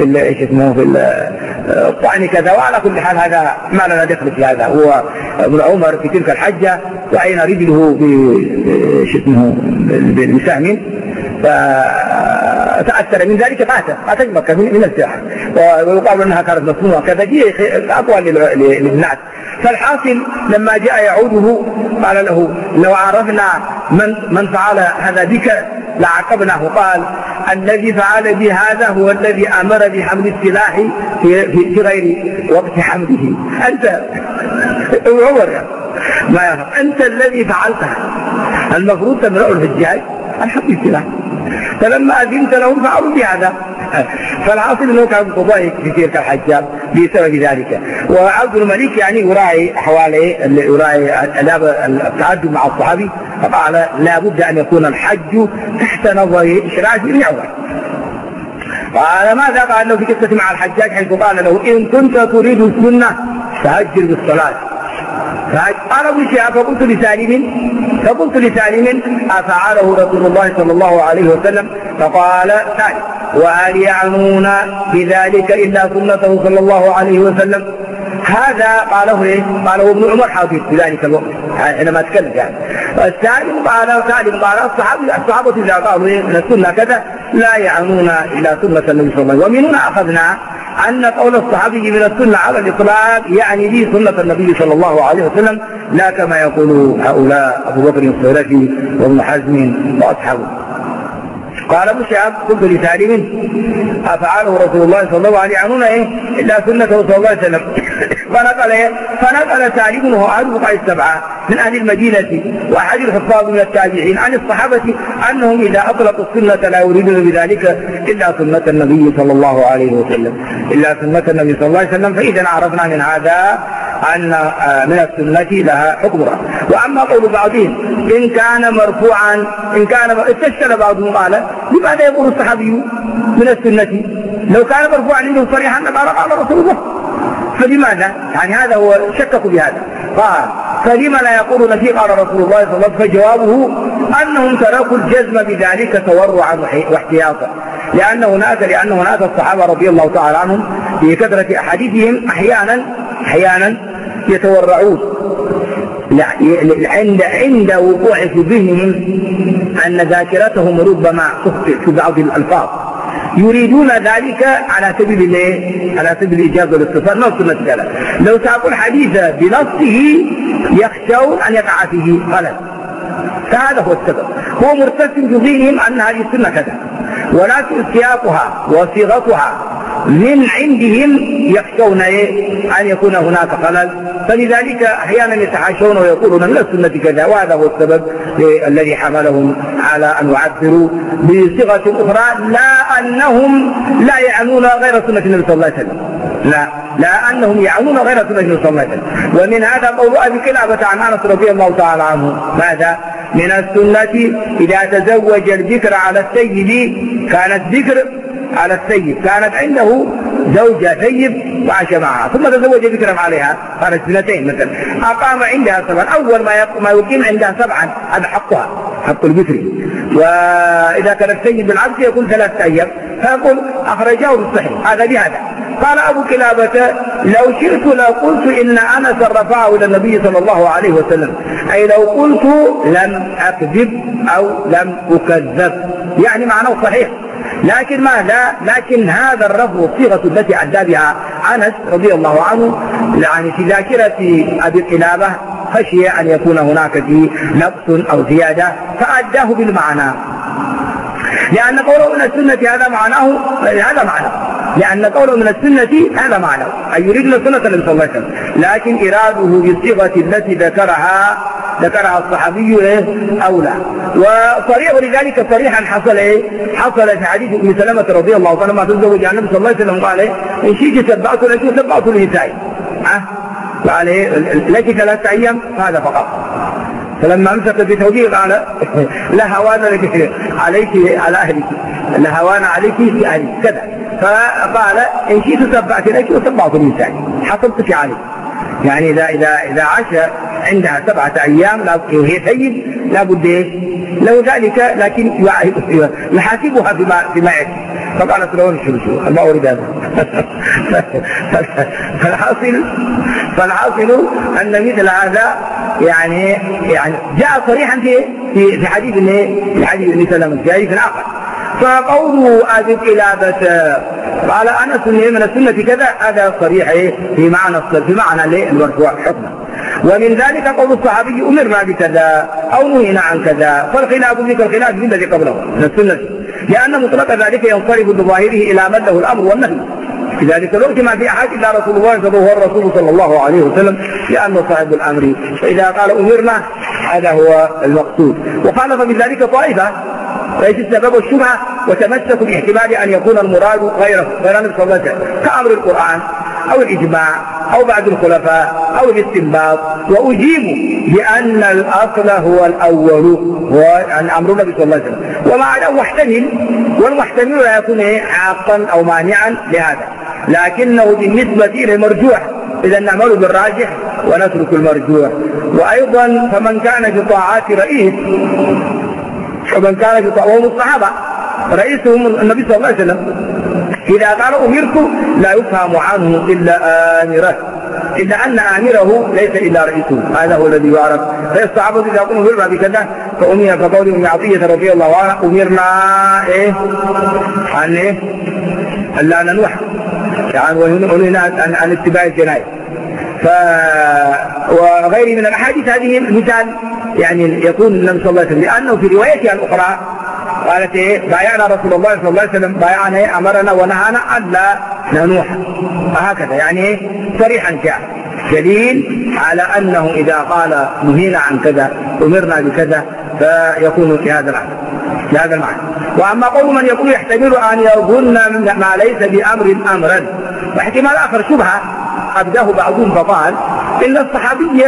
A: الطعن كذا. وعلى كل حال هذا ما لنا دخل في هذا. هو ابن عمر في تلك الحجة وأين رجله بسهم تأثر من ذلك مات مكة من الساحة، ويقال أنها كانت مصنوعة كذا، دي أقوال للناس. فالحاصل لما جاء يعوده قال له لو عرفنا من فعل هذا بك لعاقبناه. قال الذي فعل بي هذا هو الذي أمر بحمل السلاح في غير وقت حمله. أنت عمر ما يفعل، أنت الذي فعلتها، المفروض تمنع الحجاج عن حمل السلاح، فلما أذنت لهم فعلوا بهذا. فالحاصل أنه كان قضاء في تلك الحجاب بسبب ذلك. وعبد الملك يعني يراعي أحواله، يراعي التعدد مع الصحابي، فقال لا بد أن يكون الحج تحت نظر شراعة بن عمر. قال ماذا؟ قال له في قصة مع الحجاج حيث قال له إن كنت تريد السنة فهجر بالصلاة. قال ابو شهاب فقلت لسالم أفعله رسول الله صلى الله عليه وسلم؟ فقال سالم وهل يعنون بذلك إلا سنته صلى الله عليه وسلم؟ هذا قاله ابن عمر حاضر في ذلك الوقت حينما تكلم يعني. سالم قال الصحابة إذا قالوا من السنة كذا لا يعنون إلا سنة النبي صلى الله عليه وسلم. ومن هنا أخذنا أن قول الصحابي من السنة على الإطلاق يعني به سنة النبي صلى الله عليه وسلم، لا كما يقول هؤلاء أبو بكر الصيرفي وابن حزم وأصحابه. قال ابو شهاب قلت لسالم أفعله رسول الله صلى الله عليه وسلم إلا سنته صلى الله عليه وسلم. فنقل سالم وهو أهل الفقهاء السبعة من أهل المدينة وأحد الحفاظ من التابعين عن الصحابة أنهم إذا أطلقوا السنة لا يريدون بذلك إلا سنة النبي صلى الله عليه وسلم، إلا سنة النبي صلى الله عليه وسلم. فإذا عرفنا من هذا أن من السنة لها حكمها. وأما قول بعضهم إن كان مرفوعا استشكل بعضهم قال لماذا يقول الصحابي من السنة؟ لو كان مرفوعا عنده صريحا قال رسول الله، فلماذا؟ يعني هذا هو شككوا بهذا. قال فلما لا يقولون فيه قال رسول الله صلى الله عليه وسلم؟ فجوابه أنهم تركوا الجزم بذلك تورعا واحتياطا، لأن هناك الصحابة رضي الله تعالى عنهم في كثرة أحاديثهم أحيانا يتورعون عند وقوع في ذهنهم أن ذاكرتهم ربما تخطئ في بعض الألفاظ، يريدون ذلك على سبيل الإجازة والاختصار. ما السنة كذا، لو ساقوا الحديث بنصه يخشون أن يقع فيه خلل، فهذا هو السبب. هو مرتسم في ذهنهم أن هذه السنة كذا، ولكن سياقها وصيغتها من عندهم يخشون أن يكون هناك خلل، فلذلك أحيانا يتحاشون ويقولون من السنة كذا، وهذا هو السبب الذي حملهم على أن يعبروا بصيغة أخرى، لا أنهم لا يعنون غير سنة النبي صلى الله عليه وسلم، لا أنهم يعنون غير سنة النبي صلى الله عليه وسلم. ومن هذا قول أبي كلابة عن أنس رضي الله تعالى عنه ماذا؟ من السنة إذا تزوج الذكر على السيد كانت ذكر على السيد، كانت عنده زوجة سيد وعاش معها ثم تزوج ذكرا عليها كانت سنتين مثلا، أقام عندها 7، أول ما يقيم عندها 7 هذا حقها حق الذكر. وإذا كان السيد بالعكس يكون 3 أيام، فيقول أخرجاه بالصحيح هذا بهذا. قال أبو كلابة لو شئت لقلت إن أنس رفعه إلى النبي صلى الله عليه وسلم، أي لو قلت لم أكذب أو لم أكذب، يعني معناه صحيح، لكن هذا الرفض والصيغة التي أدى بها أنس رضي الله عنه يعني في ذاكرة أبي قلابة خشي أن يكون هناك فيه نقص أو زيادة فأداه بالمعنى، لأن قوله من السنة هذا معناه، لأن قوله من السنة هذا معناه أي يريد السنة النبي صلى الله عليه وسلم، لكن إراده بالصيغة التي ذكرها الصحابي أولى. وصريح لذلك صريحا حصل في حديث ابن سلمة رضي الله عنه لما تزوج النبي صلى الله عليه وسلم قال إن شئت سبعت لك سبعت لنسائي، قال لك 3 أيام هذا فقط. فلما امسك بتوجيه قال لا هوان لك عليك على أهلك، لا هوان عليك في أهلك كذا، فقال إن شئت سبعت لك وسبعت لنسائي حصلتك عليك. يعني إذا عاش عندها 7 أيام وهي سيد لابد له ذلك، لكن يحاسبها فيما يأتي. فقالت له شو ما أريد هذا. فالحاصل أن مثل هذا يعني جاء صريحا في حديث ابن سلمة في حديث آخر. فقوله أذب إلى بتاء قال أنس من السنة كذا، هذا صريح في معنى المرفوع حكما. ومن ذلك قول الصحابي أمرنا بكذا أو نهينا عن كذا، فالخلاف ذلك الخلاف الذي قبله من السنة، لأن مطلق ذلك ينصرف بظاهره إلى من له الأمر والنهي. في ذلك الوقت ما في أحد إلا رسول الله صلى الله عليه وسلم، لأنه صاحب الأمر، فإذا قال أمرنا هذا هو المقصود. وخالف من ذلك طائفة ليس السبب الشبهة، وتمسكوا باحتمال أن يكون المراد غير النبي صلى الله عليه وسلم، كأمر القرآن أو الإجماع أو بعض الخلفاء أو الاستنباط، وأجيبوا بأن الأصل هو الأول هو أمر النبي صلى الله عليه وسلم، ومع ذلك محتمل، والمحتمل لا يكون عاقا أو مانعا لهذا، لكنه بالنسبة إلى المرجوح إذا نعمل بالراجح ونترك المرجوح. وأيضا فمن كان في طاعات رئيس، ومن كان في طاعات الصحابة رئيسهم النبي صلى الله عليه وسلم، إذا قال أمرت لا يفهم عنه إلا آمره، إلا أن آمره ليس إلا رئيسه، هذا هو الذي يعرف. فالصحابة إذا قلوا أمرنا بكذا فقول أم عطية رضي الله عنها أمرنا عن ألا ننوح، يعني ونهينا عن اتباع الجنائز. وغيره من الأحاديث هذه مثال يعني يكون النبي صلى الله عليه وسلم، لأنه في روايته الأخرى قالت بايعنا رسول الله صلى الله عليه وسلم، بايعنا أمرنا ونهانا ألا ننوح، هكذا يعني صريحا جاء دليل على أنه إذا قال نهينا عن كذا أمرنا بكذا فيكون في هذا المعنى. وأما قول من يقول يحتمل أن يظن ما ليس بأمر أمرا، واحتمال آخر شبهة أبداه بعضهم فقال إن الصحابي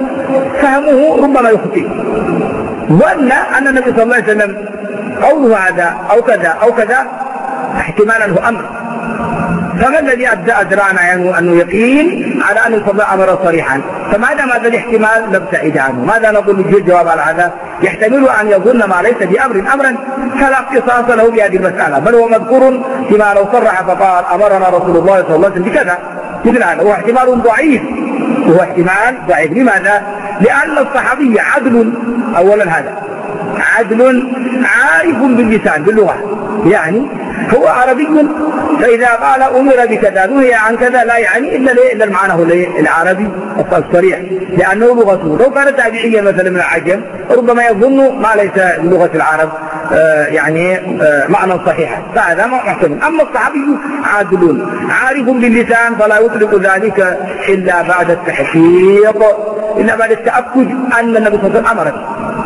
A: فهمه ربما يخطئ، ظن أن النبي صلى الله عليه وسلم قوله هذا أو كذا أو كذا احتمالا هو أمر، فما الذي أدرانا يعني أنه يقين على أن الصلاة أمر صريحا؟ فماذا الاحتمال نبتعد عنه؟ ماذا نقول الجواب على هذا؟ يحتمل أن يظن ما ليس بأمر أمرا، فلا اختصاص له بهذه المسألة، بل هو مذكور فيما لو صرح فقال أمرنا رسول الله صلى الله عليه وسلم بكذا، مثل هذا هو احتمال ضعيف، وهو احتمال ضعيف. لماذا؟ لأن الصحابي عدل، أولا هذا عدل عارف باللسان باللغة، يعني هو عربي، فإذا قال أمر بكذا نهي عن كذا لا يعني إلا المعنى هو العربي الصريح، لأنه لغته. لو كان تابعيا مثلا من العجم ربما يظن ما ليس بلغة العرب يعني معنى صحيحا، فهذا ما محتمل. أما الصحابي عادل عارف باللسان فلا يطلق ذلك إلا بعد التحقيق، إلا بعد التأكد أن النبي صلى الله عليه وسلم أمر.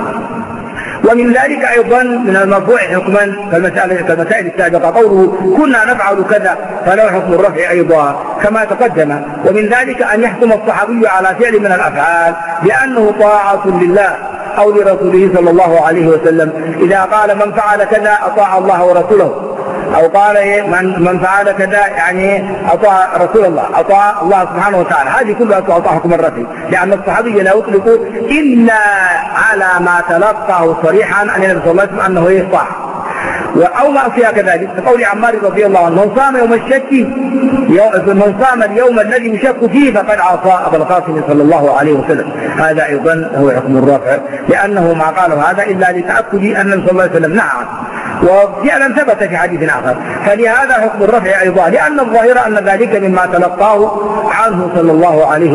A: ومن ذلك أيضا من المرفوع حكما كالمسائل السابقة قوله كنا نفعل كذا، فله حكم الرفع أيضا كما تقدم. ومن ذلك أن يحكم الصحابي على فعل من الأفعال بأنه طاعة لله أو لرسوله صلى الله عليه وسلم، إذا قال من فعل كذا أطاع الله ورسوله، أو قال من فعل كذا يعني أطاع رسول الله، أطاع الله سبحانه وتعالى، هذه كلها تعطى حكم الرفع، لأن الصحابي لا يطلق إلا على ما تلقاه صريحا عن النبي صلى الله عليه وسلم أنه يطاع. أو ما فيها كذلك كقول عمار رضي الله عنه من صام يوم الشك، من صام اليوم الذي يشك فيه فقد عصى أبا القاسم صلى الله عليه وسلم، هذا أيضا هو حكم الرفع، لأنه ما قاله هذا إلا لتأكد أن النبي صلى الله عليه وسلم نهى عنه، وفعلا ثبت في حديث آخر، فلهذا حكم الرفع أيضا، لأن الظاهر أن ذلك مما تلقاه عنه صلى الله عليه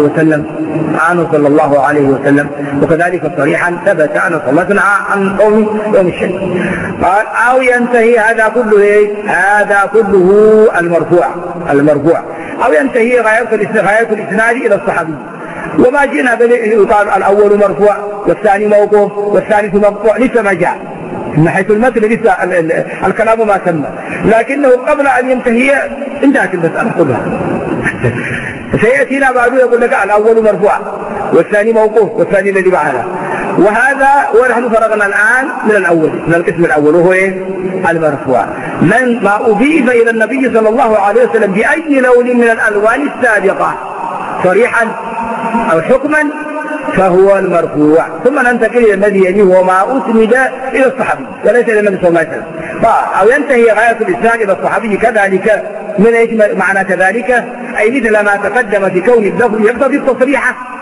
A: وسلم، وكذلك صريحا ثبت أن صلى الله عليه وسلم عن قوم يوم الشك. قال أو ينتهي هذا كله المرفوع أو ينتهي غاية الإسناد إلى الصحابي. وما جئنا يقال الأول مرفوع والثاني موقوف والثالث مقطوع، لسه ما جاء من حيث المثل، لسه الكلام ما تم، لكنه قبل أن ينتهي انتهت المسألة كلها. سيأتينا بعده يقول لك الأول مرفوع والثاني موقوف والثاني الذي بعده، وهذا ونحن فرغنا الآن من القسم الأول وهو المرفوع، من ما أضيف إلى النبي صلى الله عليه وسلم بأي لون من الألوان السابقة صريحا أو حكما فهو المرفوع. ثم ننتقل إلى الذي يليه وما أسند إلى الصحابي وليس إلى النبي صلى الله عليه وسلم، أو ينتهي غاية الإسناد إلى الصحابي كذلك. من معنى كذلك أي مثل ما تقدم في كون اللفظ يقتضي التصريح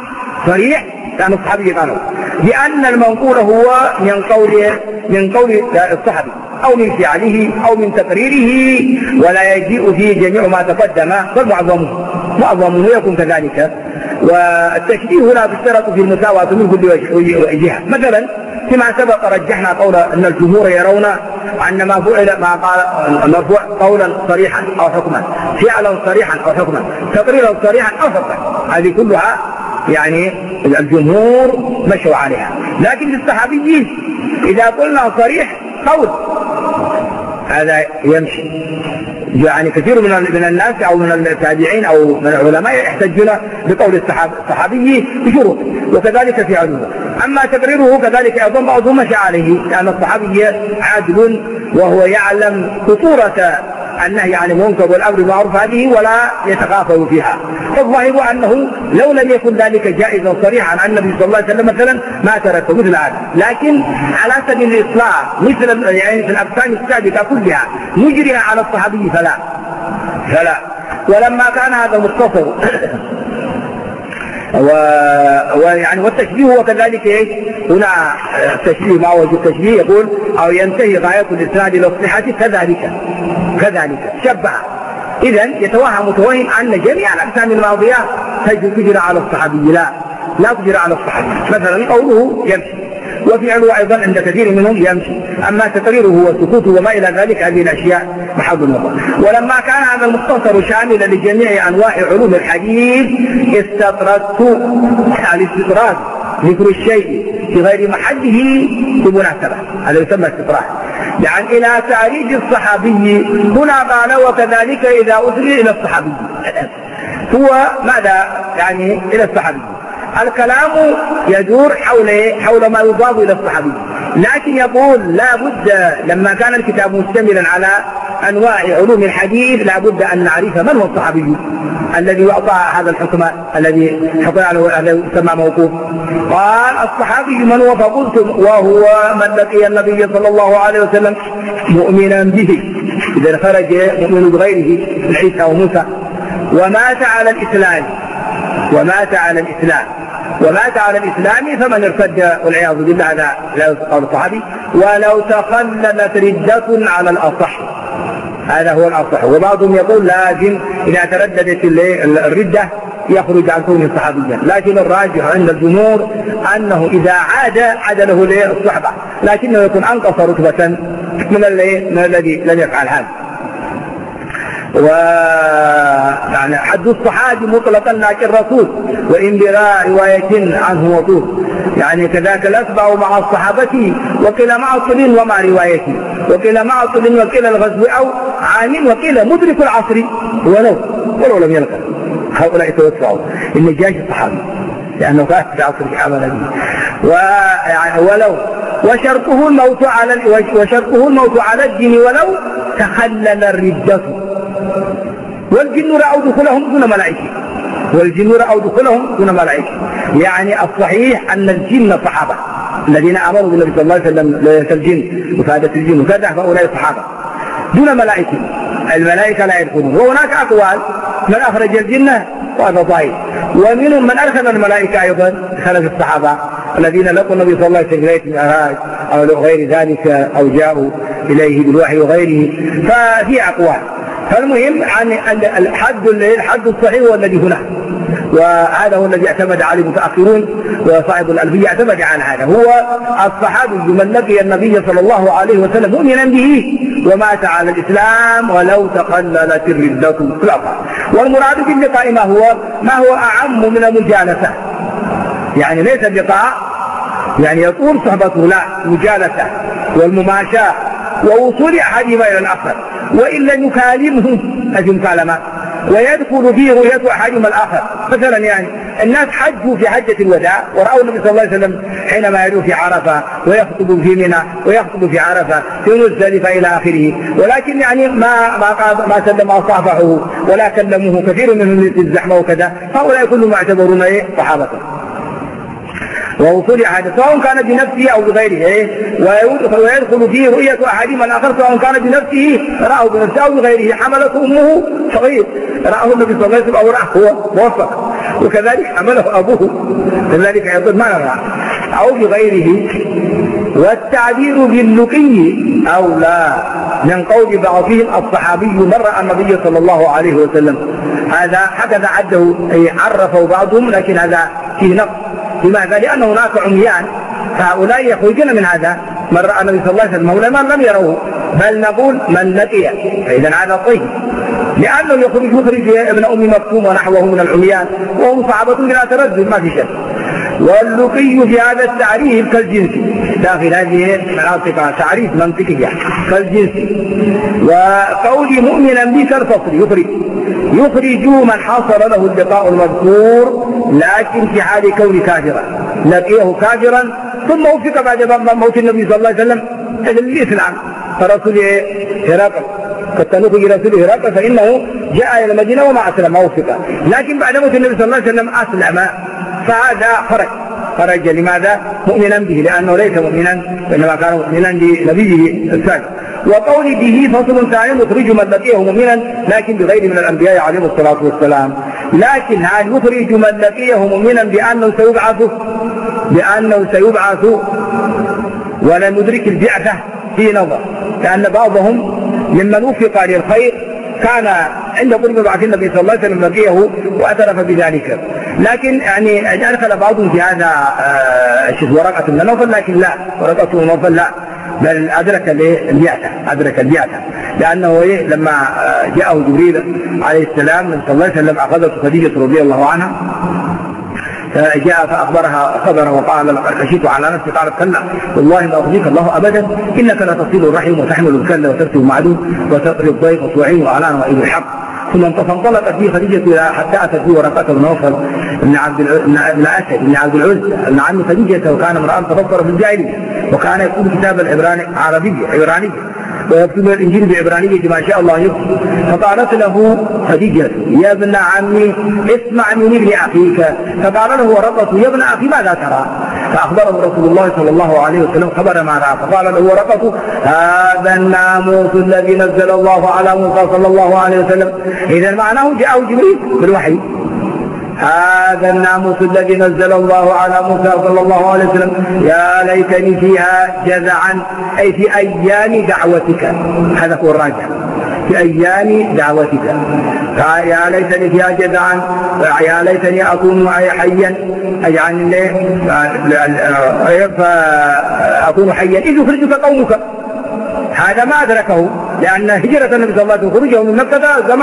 A: صريح كان الصحابي قالوا لأن المنقول هو من قول الصحابي أو من فعله أو من تقريره، ولا يجيء فيه جميع ما تقدم بل معظمه يكون كذلك. والتشبيه لا تشترط في المساواة من كل وجهة. مثلا فيما سبق رجحنا قول أن الجمهور يرون أن ما فعل ما قال مرفوع قولا صريحا أو حكما، فعلا صريحا أو حكما، تقريرا صريحا أو حكما، هذه كلها يعني الجمهور مشوا عليها. لكن في الصحابيين إذا قلنا صريح قول هذا يمشي. يعني كثير من الناس أو من التابعين أو من العلماء يحتجون بقول الصحابي بشروط، وكذلك في علوه. أما تقريره كذلك أيضا بعضهم مشى عليه، لأن الصحابي عادل وهو يعلم خطورة النهي عن المنكر والأمر بالمعروف هذه ولا يتغافل فيها. فالظاهر أنه لو لم يكن ذلك جائزا صريحا عن النبي صلى الله عليه وسلم مثلا ما تركه مثل هذا، لكن على سبيل الإصلاح مثل يعني في الأقسام السابقة كلها مجريها على الصحابي فلا. ولما كان هذا مختصر ويعني والتشبيه هو كذلك هنا التشبيه ما وجه التشبيه يقول أو ينتهي غاية الإسناد إلى الصحة كذلك شبه. إذن يتوهم متوهم أن جميع الأقسام الماضية تجري على الصحابي، لا تجري على الصحابي. مثلا قوله يمشي وفعله أيضا عند كثير منهم يمشي، أما تقريره وسكوته وما إلى ذلك هذه الأشياء محض النظر. ولما كان هذا المختصر شاملا لجميع أنواع علوم الحديث استطردت الاستطراد ذكر الشيء في غير محله بمناسبة، هذا يسمى استطراد، يعني إلى تعريج الصحابي. هنا قال وكذلك إذا أسري إلى الصحابي، هو ماذا يعني إلى الصحابي؟ الكلام يدور حول ما يضاف إلى الصحابي، لكن يقول لا بد لما كان الكتاب مشتملا على أنواع علوم الحديث لا بد أن نعرف من هو الصحابي الذي أعطى هذا الحكم الذي حكم عليه يسمى موقوف. قال الصحابي من هو؟ فقلت وهو من لقي النبي صلى الله عليه وسلم مؤمنا به، إذا خرج مؤمن بغيره عيسى وموسى، ومات على الإسلام فمن ارتد والعياذ بالله هذا لا يقال الصحابي. ولو تخللت ردة على الأصح، هذا هو الأصح. وبعضهم يقول لازم إذا ترددت الردة يخرج عن كونه صحابيا، لكن الراجح عند الجمهور أنه إذا عاد له الصحبة، لكنه يكون أنقص رتبة من الذي لم يفعل هذا. ويعني حد الصحابي مطلقا لكن الرسول وإن براء رواية عنه وطول، يعني كذاك الأتباع مع الصحابة وقيل مع الطلين ومع روايته، وقيل مع الطلين وقيل الغزو أو عام، وقيل مدرك العصر ولو لم يلقى. هؤلاء توسعوا النجاشي الصحابي لأنه كان في عصر عمل به ولو وشرطه الموت على الدين ولو تخلل الردة. والجن رأوا دخولهم دون ملائكة، يعني الصحيح أن الجن صحابة الذين أمروا بالنبي صلى الله عليه وسلم ليلة الجن وفادة الجن وكذا، فأولئك صحابة دون ملائكة. الملائكة لا يدخلون. وهناك أقوال من أخرج الجنة وهذا ضعيف، ومنهم من أدخل الملائكة أيضا خلف الصحابة الذين لقوا النبي صلى الله عليه وسلم في المعراج أو غير ذلك أو جاءوا إليه بالوحي وغيره، ففي أقوال. فالمهم عن الحد الصحيح هو الذي هنا، وهذا هو الذي اعتمد عليه المتأخرون، وصاحب الألفية اعتمد على هذا. هو الصحابي من لقي النبي صلى الله عليه وسلم مؤمنا به ومات على الإسلام ولو تقللت الردة اطلاقا. والمراد باللقاء ما هو أعم من المجالسة، يعني ليس اللقاء يعني يطول صحبته، لا، مجالسة والمماشاة ووصول أحدهما إلى الآخر، وإن لم يكالمه هذه مكالمة ويدخل فيه رؤية أحدهما الآخر. مثلا يعني الناس حجوا في حجة الوداع ورأوا النبي صلى الله عليه وسلم حينما يدعو في عرفة ويخطب في منى ويخطب في عرفة في مزدلفة إلى آخره، ولكن يعني ما سلم أصافحه ولا كلموه كثير منهم في الزحمة وكذا، هؤلاء كلهم يعتبرون صحابة. ووصول أحد سواء كان بنفسه أو بغيره، ويدخل فيه رؤية أحدهما الآخر سواء كان بنفسه رأه بنفسه أو بغيره. حملته أمه صغير رأه النبي صلى الله عليه وسلم أو رأه هو موفق، وكذلك عمله أبوه، كذلك أيضا ما نرى أو بغيره. والتعبير باللقي أولى من قول بعضهم الصحابي مر النبي صلى الله عليه وسلم، هذا هكذا عده أي عرفه بعضهم، لكن هذا فيه نقص. لماذا؟ لأن هناك عميان، فهؤلاء يخرجون من هذا من رأى النبي صلى الله عليه وسلم من لم يروه، بل نقول من لقي، فإذا هذا طيب، لأنه يخرج ابن أم مكتوم ونحوه من العميان وهم صحابة بلا تردد ما في شك. واللقي في هذا التعريف كالجنسي، داخل هذه المناطق تعريف منطقية كالجنسي. وقول مؤمنا به كالفصل، يخرج من حصل له اللقاء المذكور لكن في حال كون كافرا، لقيه كافرا ثم وفق بعد موت النبي صلى الله عليه وسلم للإسلام فرسول هرقل، كالتنوخ إلى رسول هرقل فإنه جاء إلى المدينة وما أسلم، ما وفق، لكن بعد موت النبي صلى الله عليه وسلم أسلم، فهذا خرج لماذا؟ مؤمنا به، لأنه ليس مؤمنا وإنما كان مؤمنا لنبيه الثاني. وقول به فصل ثاني يخرج من لقيه مؤمنا لكن بغير من الأنبياء عليهم الصلاة والسلام. لكن هل يخرج من لقيه مؤمنا بأنه سيبعث ولم يدرك البعثة؟ في نظر، لأن بعضهم ممن وفق للخير كان عند قرب بعث النبي صلى الله عليه وسلم لقيه واعترف بذلك، لكن يعني أدخل بعضهم في هذا ورقة من نوفل، لكن لا، ورقة من نوفل لا، بل أدرك البيعة، لأنه لما جاءه جبريل عليه السلام من صلى الله عليه وسلم أخذته خديجة رضي الله عنها، جاء فأخبرها خبرا وقال خشيت على نفسي، قالت كلا والله ما أخزيك الله أبدا، إنك لا تصل الرحم وتحمل الكل وترسل المعدوم وتقري الضيف وتعين وأعلان وإذ الحق. ثم انطلقت به خديجة حتى أتت به ورقة بن نوفل بن أسد بن عبد العزى بن عم خديجة، وكان امرأ تفكر في الجاهلية، وكان يكتب كتاب عبرانية ويكتب الإنجيل بعبرانية ما شاء الله يكتب. فقالت له خديجة يا ابن عمي اسمع من ابن أخيك، فقال له ورقة يا ابن أخي ماذا ترى؟ فأخبره رسول الله صلى الله عليه وسلم خبر ما رأى، فقال له ورقة هذا الناموس الذي نزل الله على موسى صلى الله عليه وسلم. إذا معناه جاءه جبريل بالوحي، هذا الناموس الذي نزل الله على موسى صلى الله عليه وسلم، يا ليتني فيها جزعا، أي في أيام دعوتك، هذا هو الراجع، في أيام دعوتك، يا ليتني فيها جزعا، يا ليتني أكون حيا، يعني فأكون حيا إذ يخرجك قومك. هذا ما أدركه، لأن هجرة النبي صلى الله عليه وسلم خروجه من مكة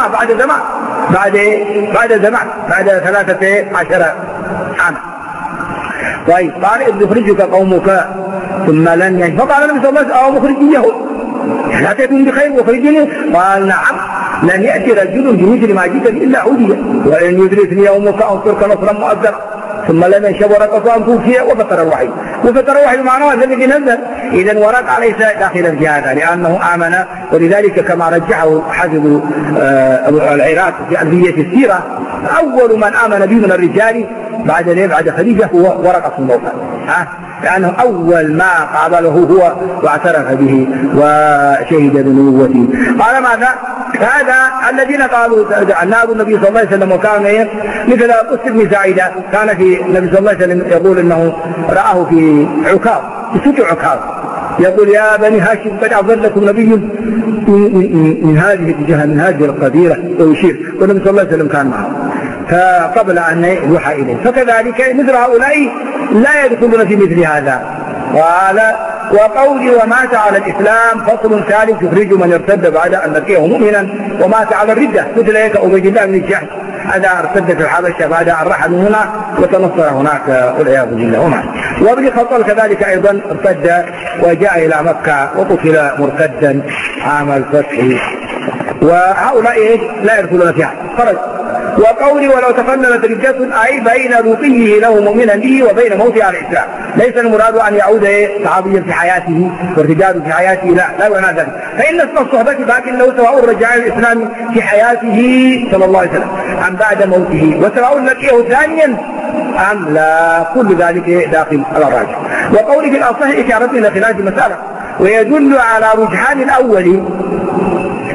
A: بعد 13 عاما. طيب قال إذ يخرجك قومك ثم لن يجد، فقال النبي صلى الله عليه وسلم أو مخرجين يهود، لا تأتون بخير وخرجين؟ قال نعم، لن يأتي رجل بمثل ما جئت إلا عوديا، وإن يدركني يومك أنصرك نصرا مؤثرا. ثم لم ينشب ورقة أن توفي وفتر الوحي معناه الذي نزل. إذا ورقة ليس داخلا في هذا، لأنه آمن، ولذلك كما رجحه حافظ العراق في ألفية السيرة أول من آمن به من الرجال بعد خديجة هو ورقة بن نوفل، لأنه أول ما قابله هو واعترف به وشهد بنبوته. قال ماذا؟ هذا الذين قالوا نابوا النبي صلى الله عليه وسلم، وكان مثل قس بن سعيدة، كان في النبي صلى الله عليه وسلم يقول انه رآه في عكاظ، في سوق عكاظ، يقول يا بني هاشم قد أظلكم نبي من هذه الجهة، من هذه القبيلة، ويشير، والنبي صلى الله عليه وسلم كان معه فقبل أن يوحى إليه. فكذلك مثل هؤلاء لا يدخلون في مثل هذا. قال وقولي ومات على الإسلام فصل ثالث يخرج من ارتد بعد أن لقيه مؤمنا ومات على الردة، مثل هيك عبيد الله بن الجحش، هذا ارتد في الحبشة بعد أن رحل هنا وتنصر هناك والعياذ بالله ومات. وابن خطل كذلك أيضا ارتد وجاء إلى مكة وقتل مرتدا عام الفتح. وهؤلاء لا يدخلون فيها، خرج. وقولي ولو تفننت ردة أي بين لقيه له مؤمنا به وبين موته على الإسلام، ليس المراد أن يعود صحابيا في حياته وارتداد في حياته، لا يعنى ذلك، فإن اسم الصحبة باق له سواء رجع الإسلام في حياته صلى الله عليه وسلم أم بعد موته، وسواء لقيه ثانيا أم لا، كل ذلك داخل على الراجح. وقولي في الأصح إشارة إلى خلاف المسألة، ويدل على رجحان الأول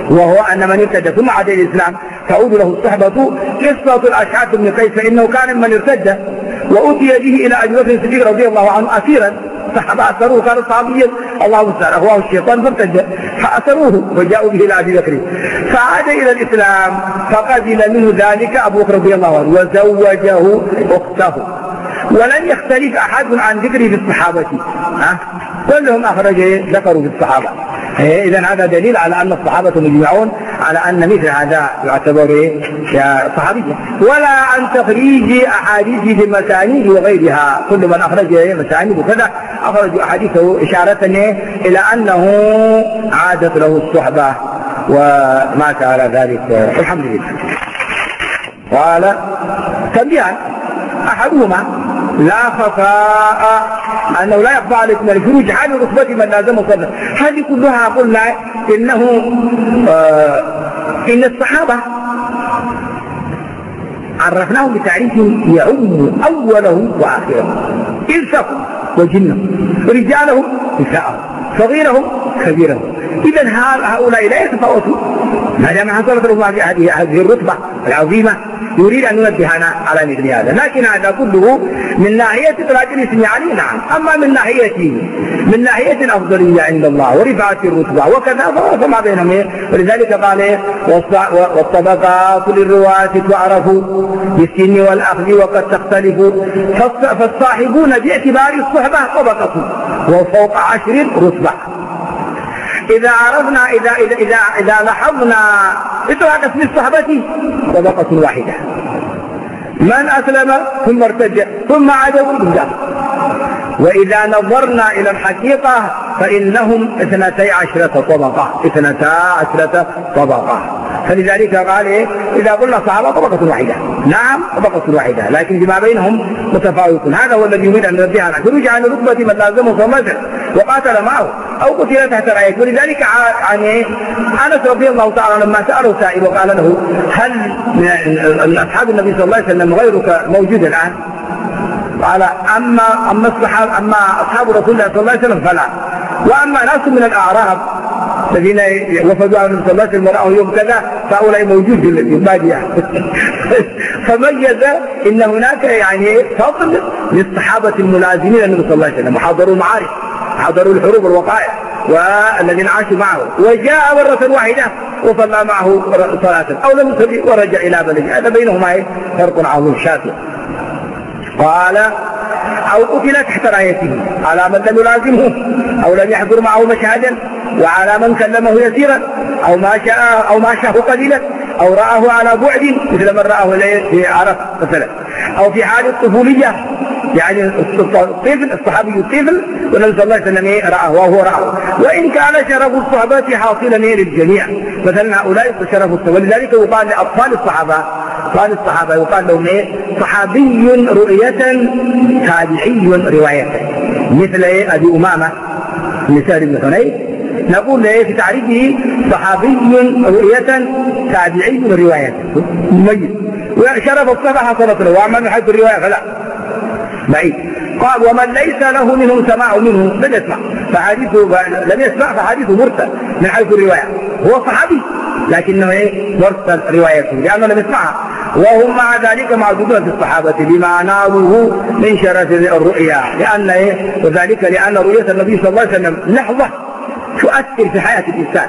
A: وهو أن من ارتد ثم عاد إلى الإسلام تعود له الصحبة. قصة الأشعث بن قيس فإنه كان من ارتد وأتي به إلى أبي بكر الصديق رضي الله عنه أسيرا، فأسروه، كان صحابيا الله المستعان أخواه الشيطان فارتد فأسروه وجاءوا به إلى أبي بكر فعاد إلى الإسلام فقبل منه ذلك أبو بكر رضي الله عنه وزوجه أخته. ولم يختلف أحد عن ذكره في الصحابة، كلهم ذكروا في الصحابة. إذن هذا دليل على أن الصحابة مجمعون على أن مثل هذا يعتبر صحابيا. ولا عن تخريج أحاديث في المسانيد وغيرها، كل من أخرج مسانيد وكذا أخرج أحاديثه إشارة إلى أنه عادت له الصحبة ومات على ذلك الحمد لله. قال تنبيها أحدهما لا خفاء، أنه لا يخفى على من الخروج عن رتبة من لازمه صلى. هذه كلها قلنا إن الصحابة عرفناهم بتعريف يعم أوله وآخره، إنسهم وجنهم، رجالهم نساءهم، صغيرهم كبيرهم. إذن هؤلاء لا يتفاوتوا ما دام حصلت لهم هذه الرتبة العظيمة. يريد أن ينبهنا على مثل هذا، لكن هذا كله من ناحية إطلاق الاسم عليه نعم، أما من ناحية الأفضلية عند الله ورفعة الرتبة وكذا فما بينهم. ولذلك قال والطبقات للرواة تعرفوا بالسن والأخذ وقد تختلف، فالصاحبون باعتبار الصحبة طبقة وفوق 10 رتبة. إذا عرفنا إذا لاحظنا إطلاق اسم الصحبة طبقة واحدة، من أسلم ثم ارتد ثم عادوا بالله. وإذا نظرنا إلى الحقيقة فإنهم 12 طبقة. فلذلك قال إذا قلنا صحابة طبقة واحدة، نعم طبقة واحدة، لكن فيما بينهم متفاوتون. هذا هو الذي يريد أن ننبه عنه، خروج عن رتبة من لازمه صلى الله عليه وسلم وقاتل معه أو قتل تحت رايته. ولذلك أنس رضي الله تعالى لما سأله سائل وقال له هل من أصحاب النبي صلى الله عليه وسلم غيرك موجود الآن؟ قال أما أصحاب رسول الله صلى الله عليه وسلم فلا، وأما ناس من الأعراب الذين وفدوا على النبي صلى الله عليه وسلم ورأوا يوم كذا فهؤلاء موجود في البادية. فميز إن هناك فضل للصحابة الملازمين للنبي صلى الله عليه وسلم، وحضروا المعارك، حضروا الحروب والوقائع، والذين عاشوا معه، وجاء مرة واحدة وصلى معه صلاة أو لم يصلي ورجع إلى بلده. هذا بينهما فرق عظيم شاسع. قال أو قتل تحت رايته على من لم يلازمه أو لم يحضر معه مشهدا، وعلى من كلمه يسيرا أو ما شاه قليلا، أو رآه على بعد مثل من رآه في عرف مثلا، أو في حال الطفولية الطفل الصحابي الطفل والنبي صلى الله عليه وسلم رآه وهو رآه، وإن كان شرف الصحابة حاصلا للجميع. مثلا هؤلاء شرف الصحابة، ولذلك يقال لأطفال الصحابة يقال لهم صحابي رؤية تابعي رواية، مثل أبي أمامة بن سهل بن حنيف نقول في تعريفه صحابي رؤية تابعي رواية مميز، وشرف الصحابة حصلت له، وأما من حيث الرواية فلا بعيد. قال ومن ليس له منهم سماع منه لم يسمع لم يسمع فحديثه مرسل من حيث الرواية، هو صحابي لكنه مرسل روايته لأنه لم يسمعها، وهم مع ذلك معدودون في الصحابة بما نالوه من شرف الرؤيا، وذلك لأن رؤية النبي صلى الله عليه وسلم لحظة تؤثر في حياة الإنسان،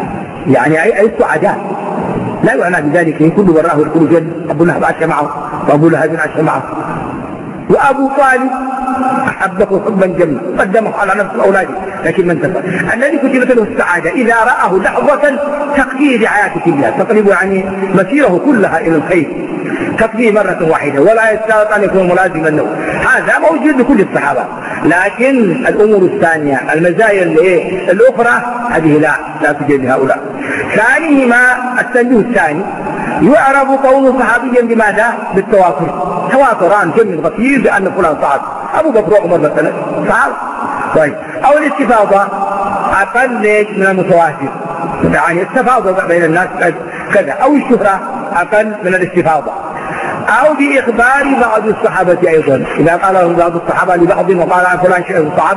A: أي سعداء. لا يعنى بذلك كل من راه يقول جد أبو لهب عاش معه وأبو لهب عاش معه، وأبو طالب أحبه حبا جما قدمه على نفس أولاده، لكن من تفعل الذي كتبت له السعادة إذا رآه لحظة تقضيه بحياته كلها، تقريب مسيره كلها إلى الخير، تقضيه مرة واحدة ولا يستطيع أن يكون ملازما له. هذا موجود لكل الصحابة، لكن الأمور الثانية المزايا الأخرى هذه لا توجد لهؤلاء. ثانيهما التنبيه الثاني يعرف كونه صحابيا بماذا؟ بالتواتر، تواتران جمع غفير بأن فلان صحابي، أبو بكر وعمر مثلا صحابي. طيب أو الاستفاضة أقل من المتواتر، استفاضة بين الناس كذا، أو الشهرة أقل من الاستفاضة، أو بإخبار بعض الصحابة أيضا، إذا قال بعض الصحابة لبعض وقال عن فلان صحابي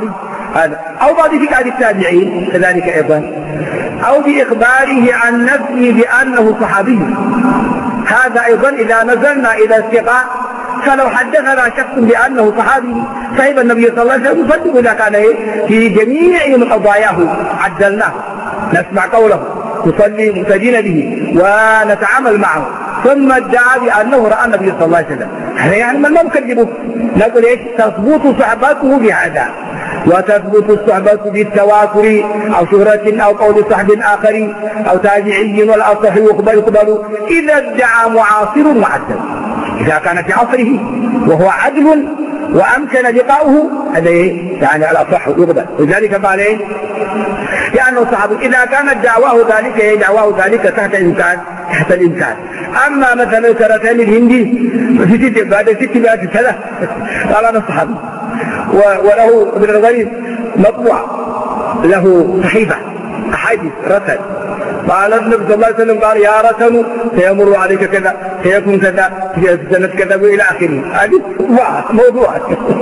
A: هذا أو بعض فقه التابعين كذلك أيضا، أو بإخباره عن نفسه بأنه صحابي. هذا أيضا إذا نزلنا إلى الثقة، فلو حدثنا شخص بأنه صحابي صحيح النبي صلى الله عليه وسلم يصدق إذا كان في جميع قضاياه عدلناه، نسمع قوله، نصلي مقتدين به ونتعامل معه، ثم ادعى بأنه رأى النبي صلى الله عليه وسلم، هذا يعني من ما نكذبه، نقول ايش؟ تثبت صحبته بهذا، وتثبت الصحبة بالتواتر أو شهرة أو قول صحب آخر أو تابعي والأصح يقبل إذا ادعى معاصر معدل، إذا كان في عصره وهو عدل وأمكن لقاؤه هذا يعني الأصح يقبل. ولذلك قال ايه؟ لأنه صحابي إذا كانت دعواه ذلك تحت الإمكان. أما مثلا سرطان الهندي بعد 600 سنة قال أنا صحابي، وله ابن الغريب مطبوع له صحيفة أحاديث رسل، قال النبي صلى الله عليه وسلم قال يا رسل سيمر عليك كذا، سيكون كذا في سنة كذا وإلى آخره. هذه موضوع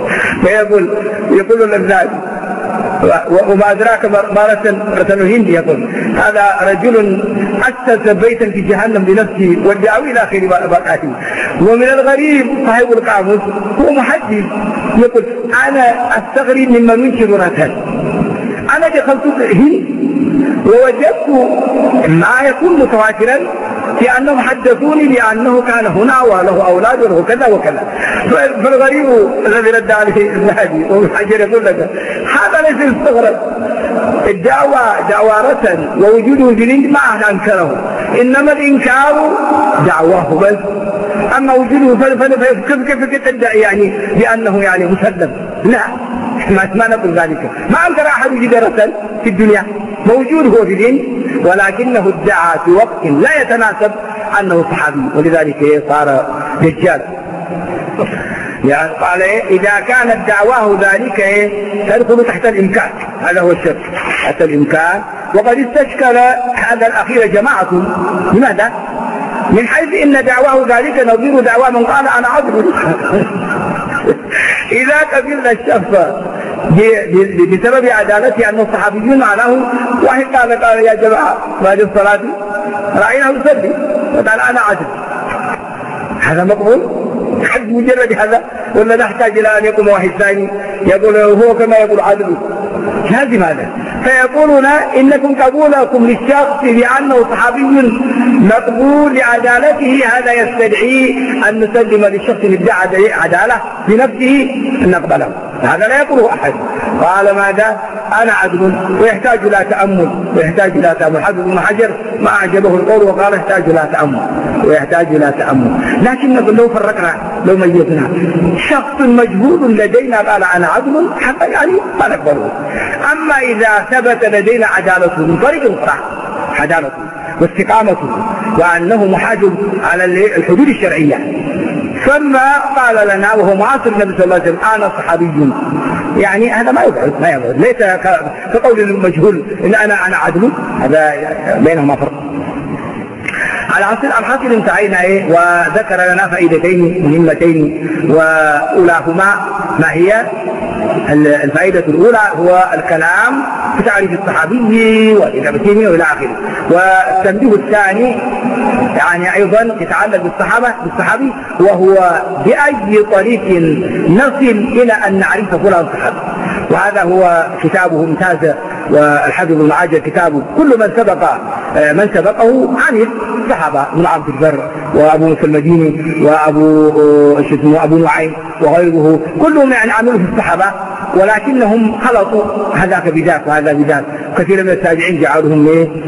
A: يقول الأبناء وما أدراك ما رسل الهندي، يقول هذا رجل أسس بيتا في جهنم بنفسه ودعوا إلى آخر بقاته. ومن الغريب صاحب القاموس هو محدث يقول أنا أستغرب ممن ينشر رسل، أنا دخلت الهند ووجدت ما يكون متواترا في أنهم حدثوني بأنه كان هنا وله أولاد وله كذا وكذا. فالغريب الذي رد عليه الذهبي وابن حجر يقول لك هذا ليس يستغرب، دعوى رسل ووجوده في الهند ما أحد أنكره، إنما الإنكار دعواه بس، أما وجوده كيف تدعي يعني بأنه يعني مسلم؟ لا، ما نقول ذلك، ما أنكر أحد وجود رسل في الدنيا، موجود هو في الهند، ولكنه ادعى في وقت لا يتناسب أنه صحابي، ولذلك صار دجال. يعني قال إذا كانت دعواه ذلك تدخل تحت الإمكان، هذا هو الشرط، تحت الإمكان. وقد استشكل هذا الأخير جماعة، لماذا؟ من حيث إن دعواه ذلك نظير دعوى من قال أنا عبد. إذا قبلنا الشخص بسبب عدالته أنه صحابيون، معناه واحد قال يا جماعة بعد الصلاة رأيناه يصلي وقال أنا عدل، هذا مقبول؟ حد مجرد هذا؟ ولا نحتاج إلى أن يقوم واحد ثاني يقول هو كما يقول عدل؟ لازم هذا. فيقولون إنكم قبولكم للشخص بأنه صحابي مقبول لعدالته هذا يستدعي أن نسلم للشخص اللي ادعى عدالة بنفسه أن نقبله، هذا لا يقوله أحد. قال ماذا؟ أنا عدل، ويحتاج إلى تأمل، حافظ ابن حجر ما أعجبه القول وقال يحتاج إلى تأمل، لكن نقول لو فرقنا لو ميزنا شخص مجهول لدينا قال أنا عدل حتى يعني ما نقبله. أما إذا ثبت لدينا عدالته من طريق أخرى، عدالته واستقامته وأنه محاجب على الحدود الشرعية، ثم قال لنا وهو معاصر النبي صلى الله عليه وسلم أنا صحابي، يعني هذا ما يبعد، ليس كقول المجهول إن أنا عدل، هذا بينهما فرق. الحاصل انتهينا وذكر لنا فائدتين مهمتين، وأولاهما ما هي؟ الفائدة الأولى هو الكلام في تعريف الصحابي والإجابة وإلى آخره، والتنبيه الثاني يعني أيضا يتعلق بالصحابي، وهو بأي طريق نصل إلى أن نعرف فلان صحابي. وهذا هو كتابه ممتاز، والحافظ ابن حجر كتابه كل من سبقه عن الصحابة، من عبد البر وأبو موسى المديني وأبو نعيم وغيره، كلهم يعني عملوا في الصحابة، ولكنهم خلطوا هذاك بذاك وهذا بذاك. كثير من التابعين جعلهم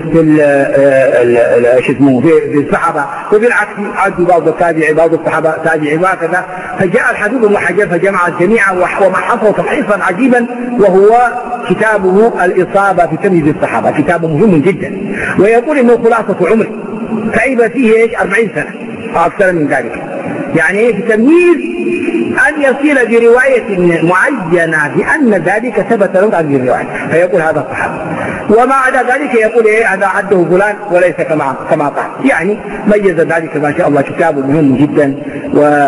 A: في الصحابة، وبالعكس عدوا بعض التابعين بعض الصحابة تابعين وهكذا. فجاء الحافظ ابن حجر فجمع جميعا ومحصه تمحيصا عجيبا، وهو كتابه الإصابة في تمييز الصحابة، كتاب مهم جدا، ويقول إنه خلاصة عمر، فإذا فيه 40 سنة أو أكثر من ذلك، يعني في تمييز أن يصل برواية معينة بأن ذلك ثبت له هذه الرواية، فيقول هذا الصحابي، وما عدا ذلك يقول هذا عده فلان وليس كما قال، يعني ميز ذلك ما شاء الله. كتاب مهم جدا،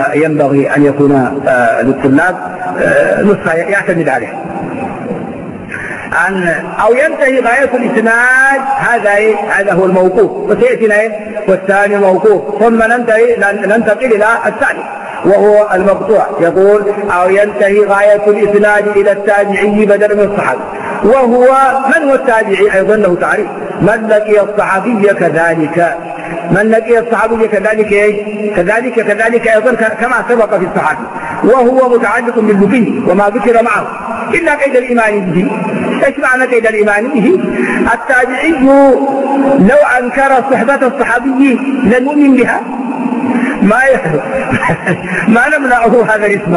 A: وينبغي أن يكون للطلاب نسخة يعتمد عليها. أو ينتهي غاية الإسناد، هذا هو الموقوف، وسيأتينا والثاني موقوف، ثم ننتقل إلى الثاني وهو المقطوع. يقول أو ينتهي غاية الإسناد إلى التابعي بدل من الصحابي. وهو من هو التابعي؟ أيضا له تعريف: من لقي الصحابي كذلك. من لقي الصحابي كذلك أيضا كما سبق في الصحابي، وهو متعلق باللقي وما ذكر معه إلا قيد الإيمان به. ايش معنى قيد الإيمان به؟ التابعي لو أنكر صحبة الصحابي لن نؤمن بها، ما نمنعه هذا الاسم.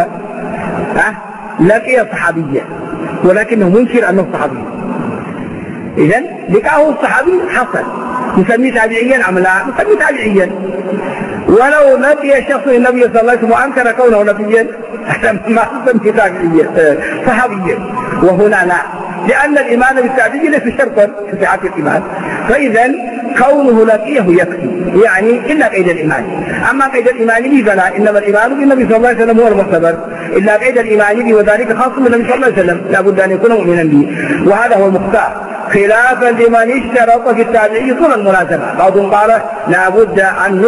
A: لقي صحابيا ولكنه منكر أنه صحابي، إذن لقاه الصحابي حصل، نسميه تابعيا أم لا؟ نسميه تابعيا. ولو لقي شخص النبي صلى الله عليه وسلم وأنكر كونه نبيا ما نسميه تابعيا صحابيا. وهنا لا، لأن الإيمان بالتابعي ليس شرطا في صحة الإيمان، فإذا كونه لقيه يكفي، يعني إلا قيد الإيمان. أما قيد الإيمان به فلا، إنما الإيمان بالنبي صلى الله عليه وسلم هو المعتبر، إلا قيد الإيمان به وذلك خاص بالنبي صلى الله عليه وسلم، لا بد أن يكون مؤمنا به، وهذا هو المختار، خلافا لمن اشترط في التابعي طول الملازمة. بعضهم قال لا بد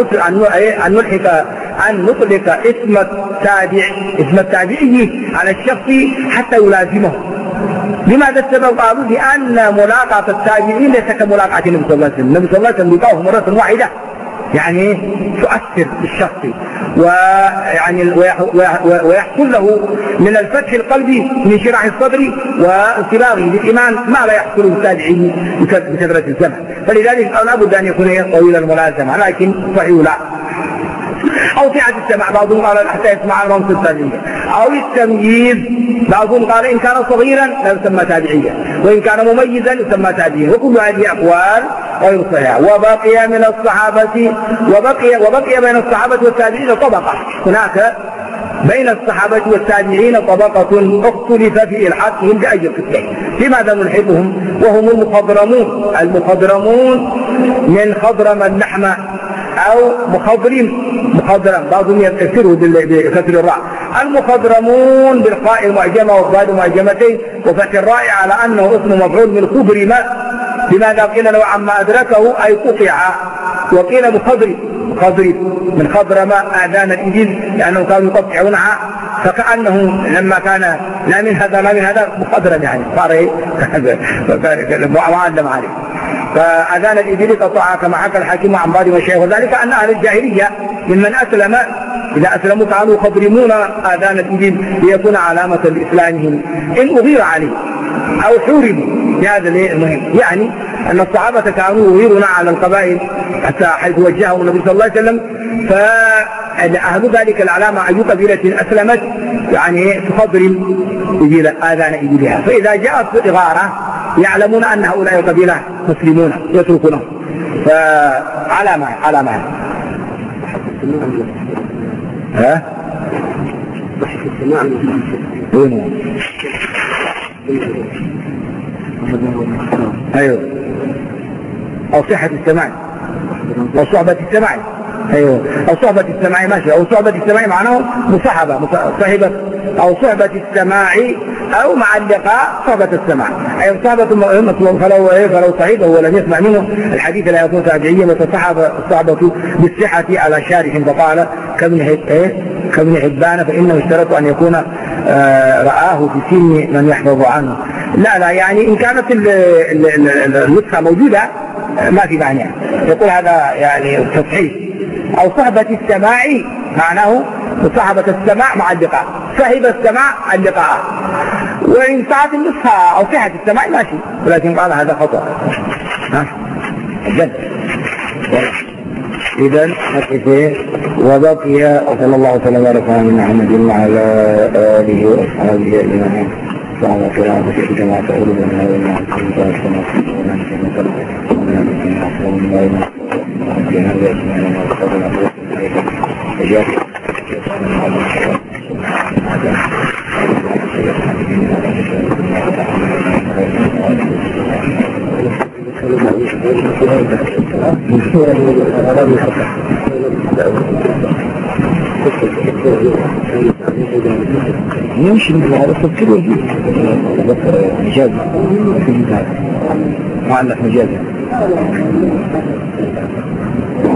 A: أن نطلق اسم التابعي على الشخص حتى يلازمه. لماذا السبب؟ قالوا لأن ملاقاة التابعين ليس كملاقاة النبي صلى الله عليه وسلم. النبي صلى الله عليه وسلم لقاه مرة واحدة، يعني تؤثر بالشخص ويعني ويحصل له من الفتح القلبي من شراح الصدر وانصباغه للإيمان ما لا يحصل بالتابعين بكثرة الزمن. فلذلك لا بد أن يكون طويل الملازمة، لكن صحيح لا. أو صحة السمع، بعضهم قال حتى يسمع الرمز التابعية، أو التمييز، بعضهم قال إن كان صغيرا لا يسمى تابعيا، وإن كان مميزا يسمى تابعيا، وكل هذه أقوال غير صحيحة. وبقي من الصحابة وبقي بين الصحابة والتابعين طبقة، هناك بين الصحابة والتابعين طبقة اختلف في إلحاقهم بأي قسم. لماذا نلحقهم؟ وهم المخضرمون من خضرم اللحم أو مخضرم، بعضهم يكسره بكسر الراء. المخضرمون بالخاء المعجمة والضاد معجمتين وفتح الراء على أنه اسم مفعول من خضرم. لماذا قيل له عما أدركه أي قطع، وقيل مخضرم من خضرم آذان الإبل لأنهم كانوا يقطعونها، فكأنه لما كان لا من هذا مخضرم، يعني صار معلم عليه. فأذان الإبل قطعها كما حكى الحاكم عن بعض مشايخ، وذلك أن أهل الجاهلية ممن أسلم إذا أسلموا كانوا يخضرمون آذان الإبل ليكون علامة لإسلامهم إن أغير عليه أو حوربوا. هذا المهم، يعني أن الصحابة كانوا يغيرون على القبائل حتى حيث وجههم النبي صلى الله عليه وسلم، فأهل ذلك العلامة أي قبيلة أسلمت يعني تخضرم آذان إبلها، فإذا جاءت إغارة يعلمون أن هؤلاء القبيلة مسلمون يتركونهم، فعلامة ها؟ أيوه، أو صحة السماع أو صحبة السماع. أيوه، أو صحبة السماع ماشي، أو صحبة السماع معناه مصاحبة صاحبة، أو صحبة السماع أو مع اللقاء صحبة السماع، أي صحبة فلو صحيبه ولم يسمع منه الحديث لا يكون تابعيا، وتصحب الصحبة بالصحة على شارح، فقال كابن حبان فإنه اشترط أن يكون رآه في سن من يحفظ عنه. لا يعني إن كانت النسخة موجودة ما في معنى، يقول هذا يعني تصحيح. أو صحبة السماع معناه صحبة السماع مع اللقاء، صاحب السماع اللقاء. وإن صحت النسخة أو صحة السماع ماشي، ولكن قال هذا خطأ. جد. إذن نقف وبقي صلى الله عليه وسلم على محمد وعلى آله وأصحابه أجمعين. اللهم صل على سيدنا كما تقول لنا ومن كنا يمشي مثل هذا التفكير وجيه مجازي معلق مجازي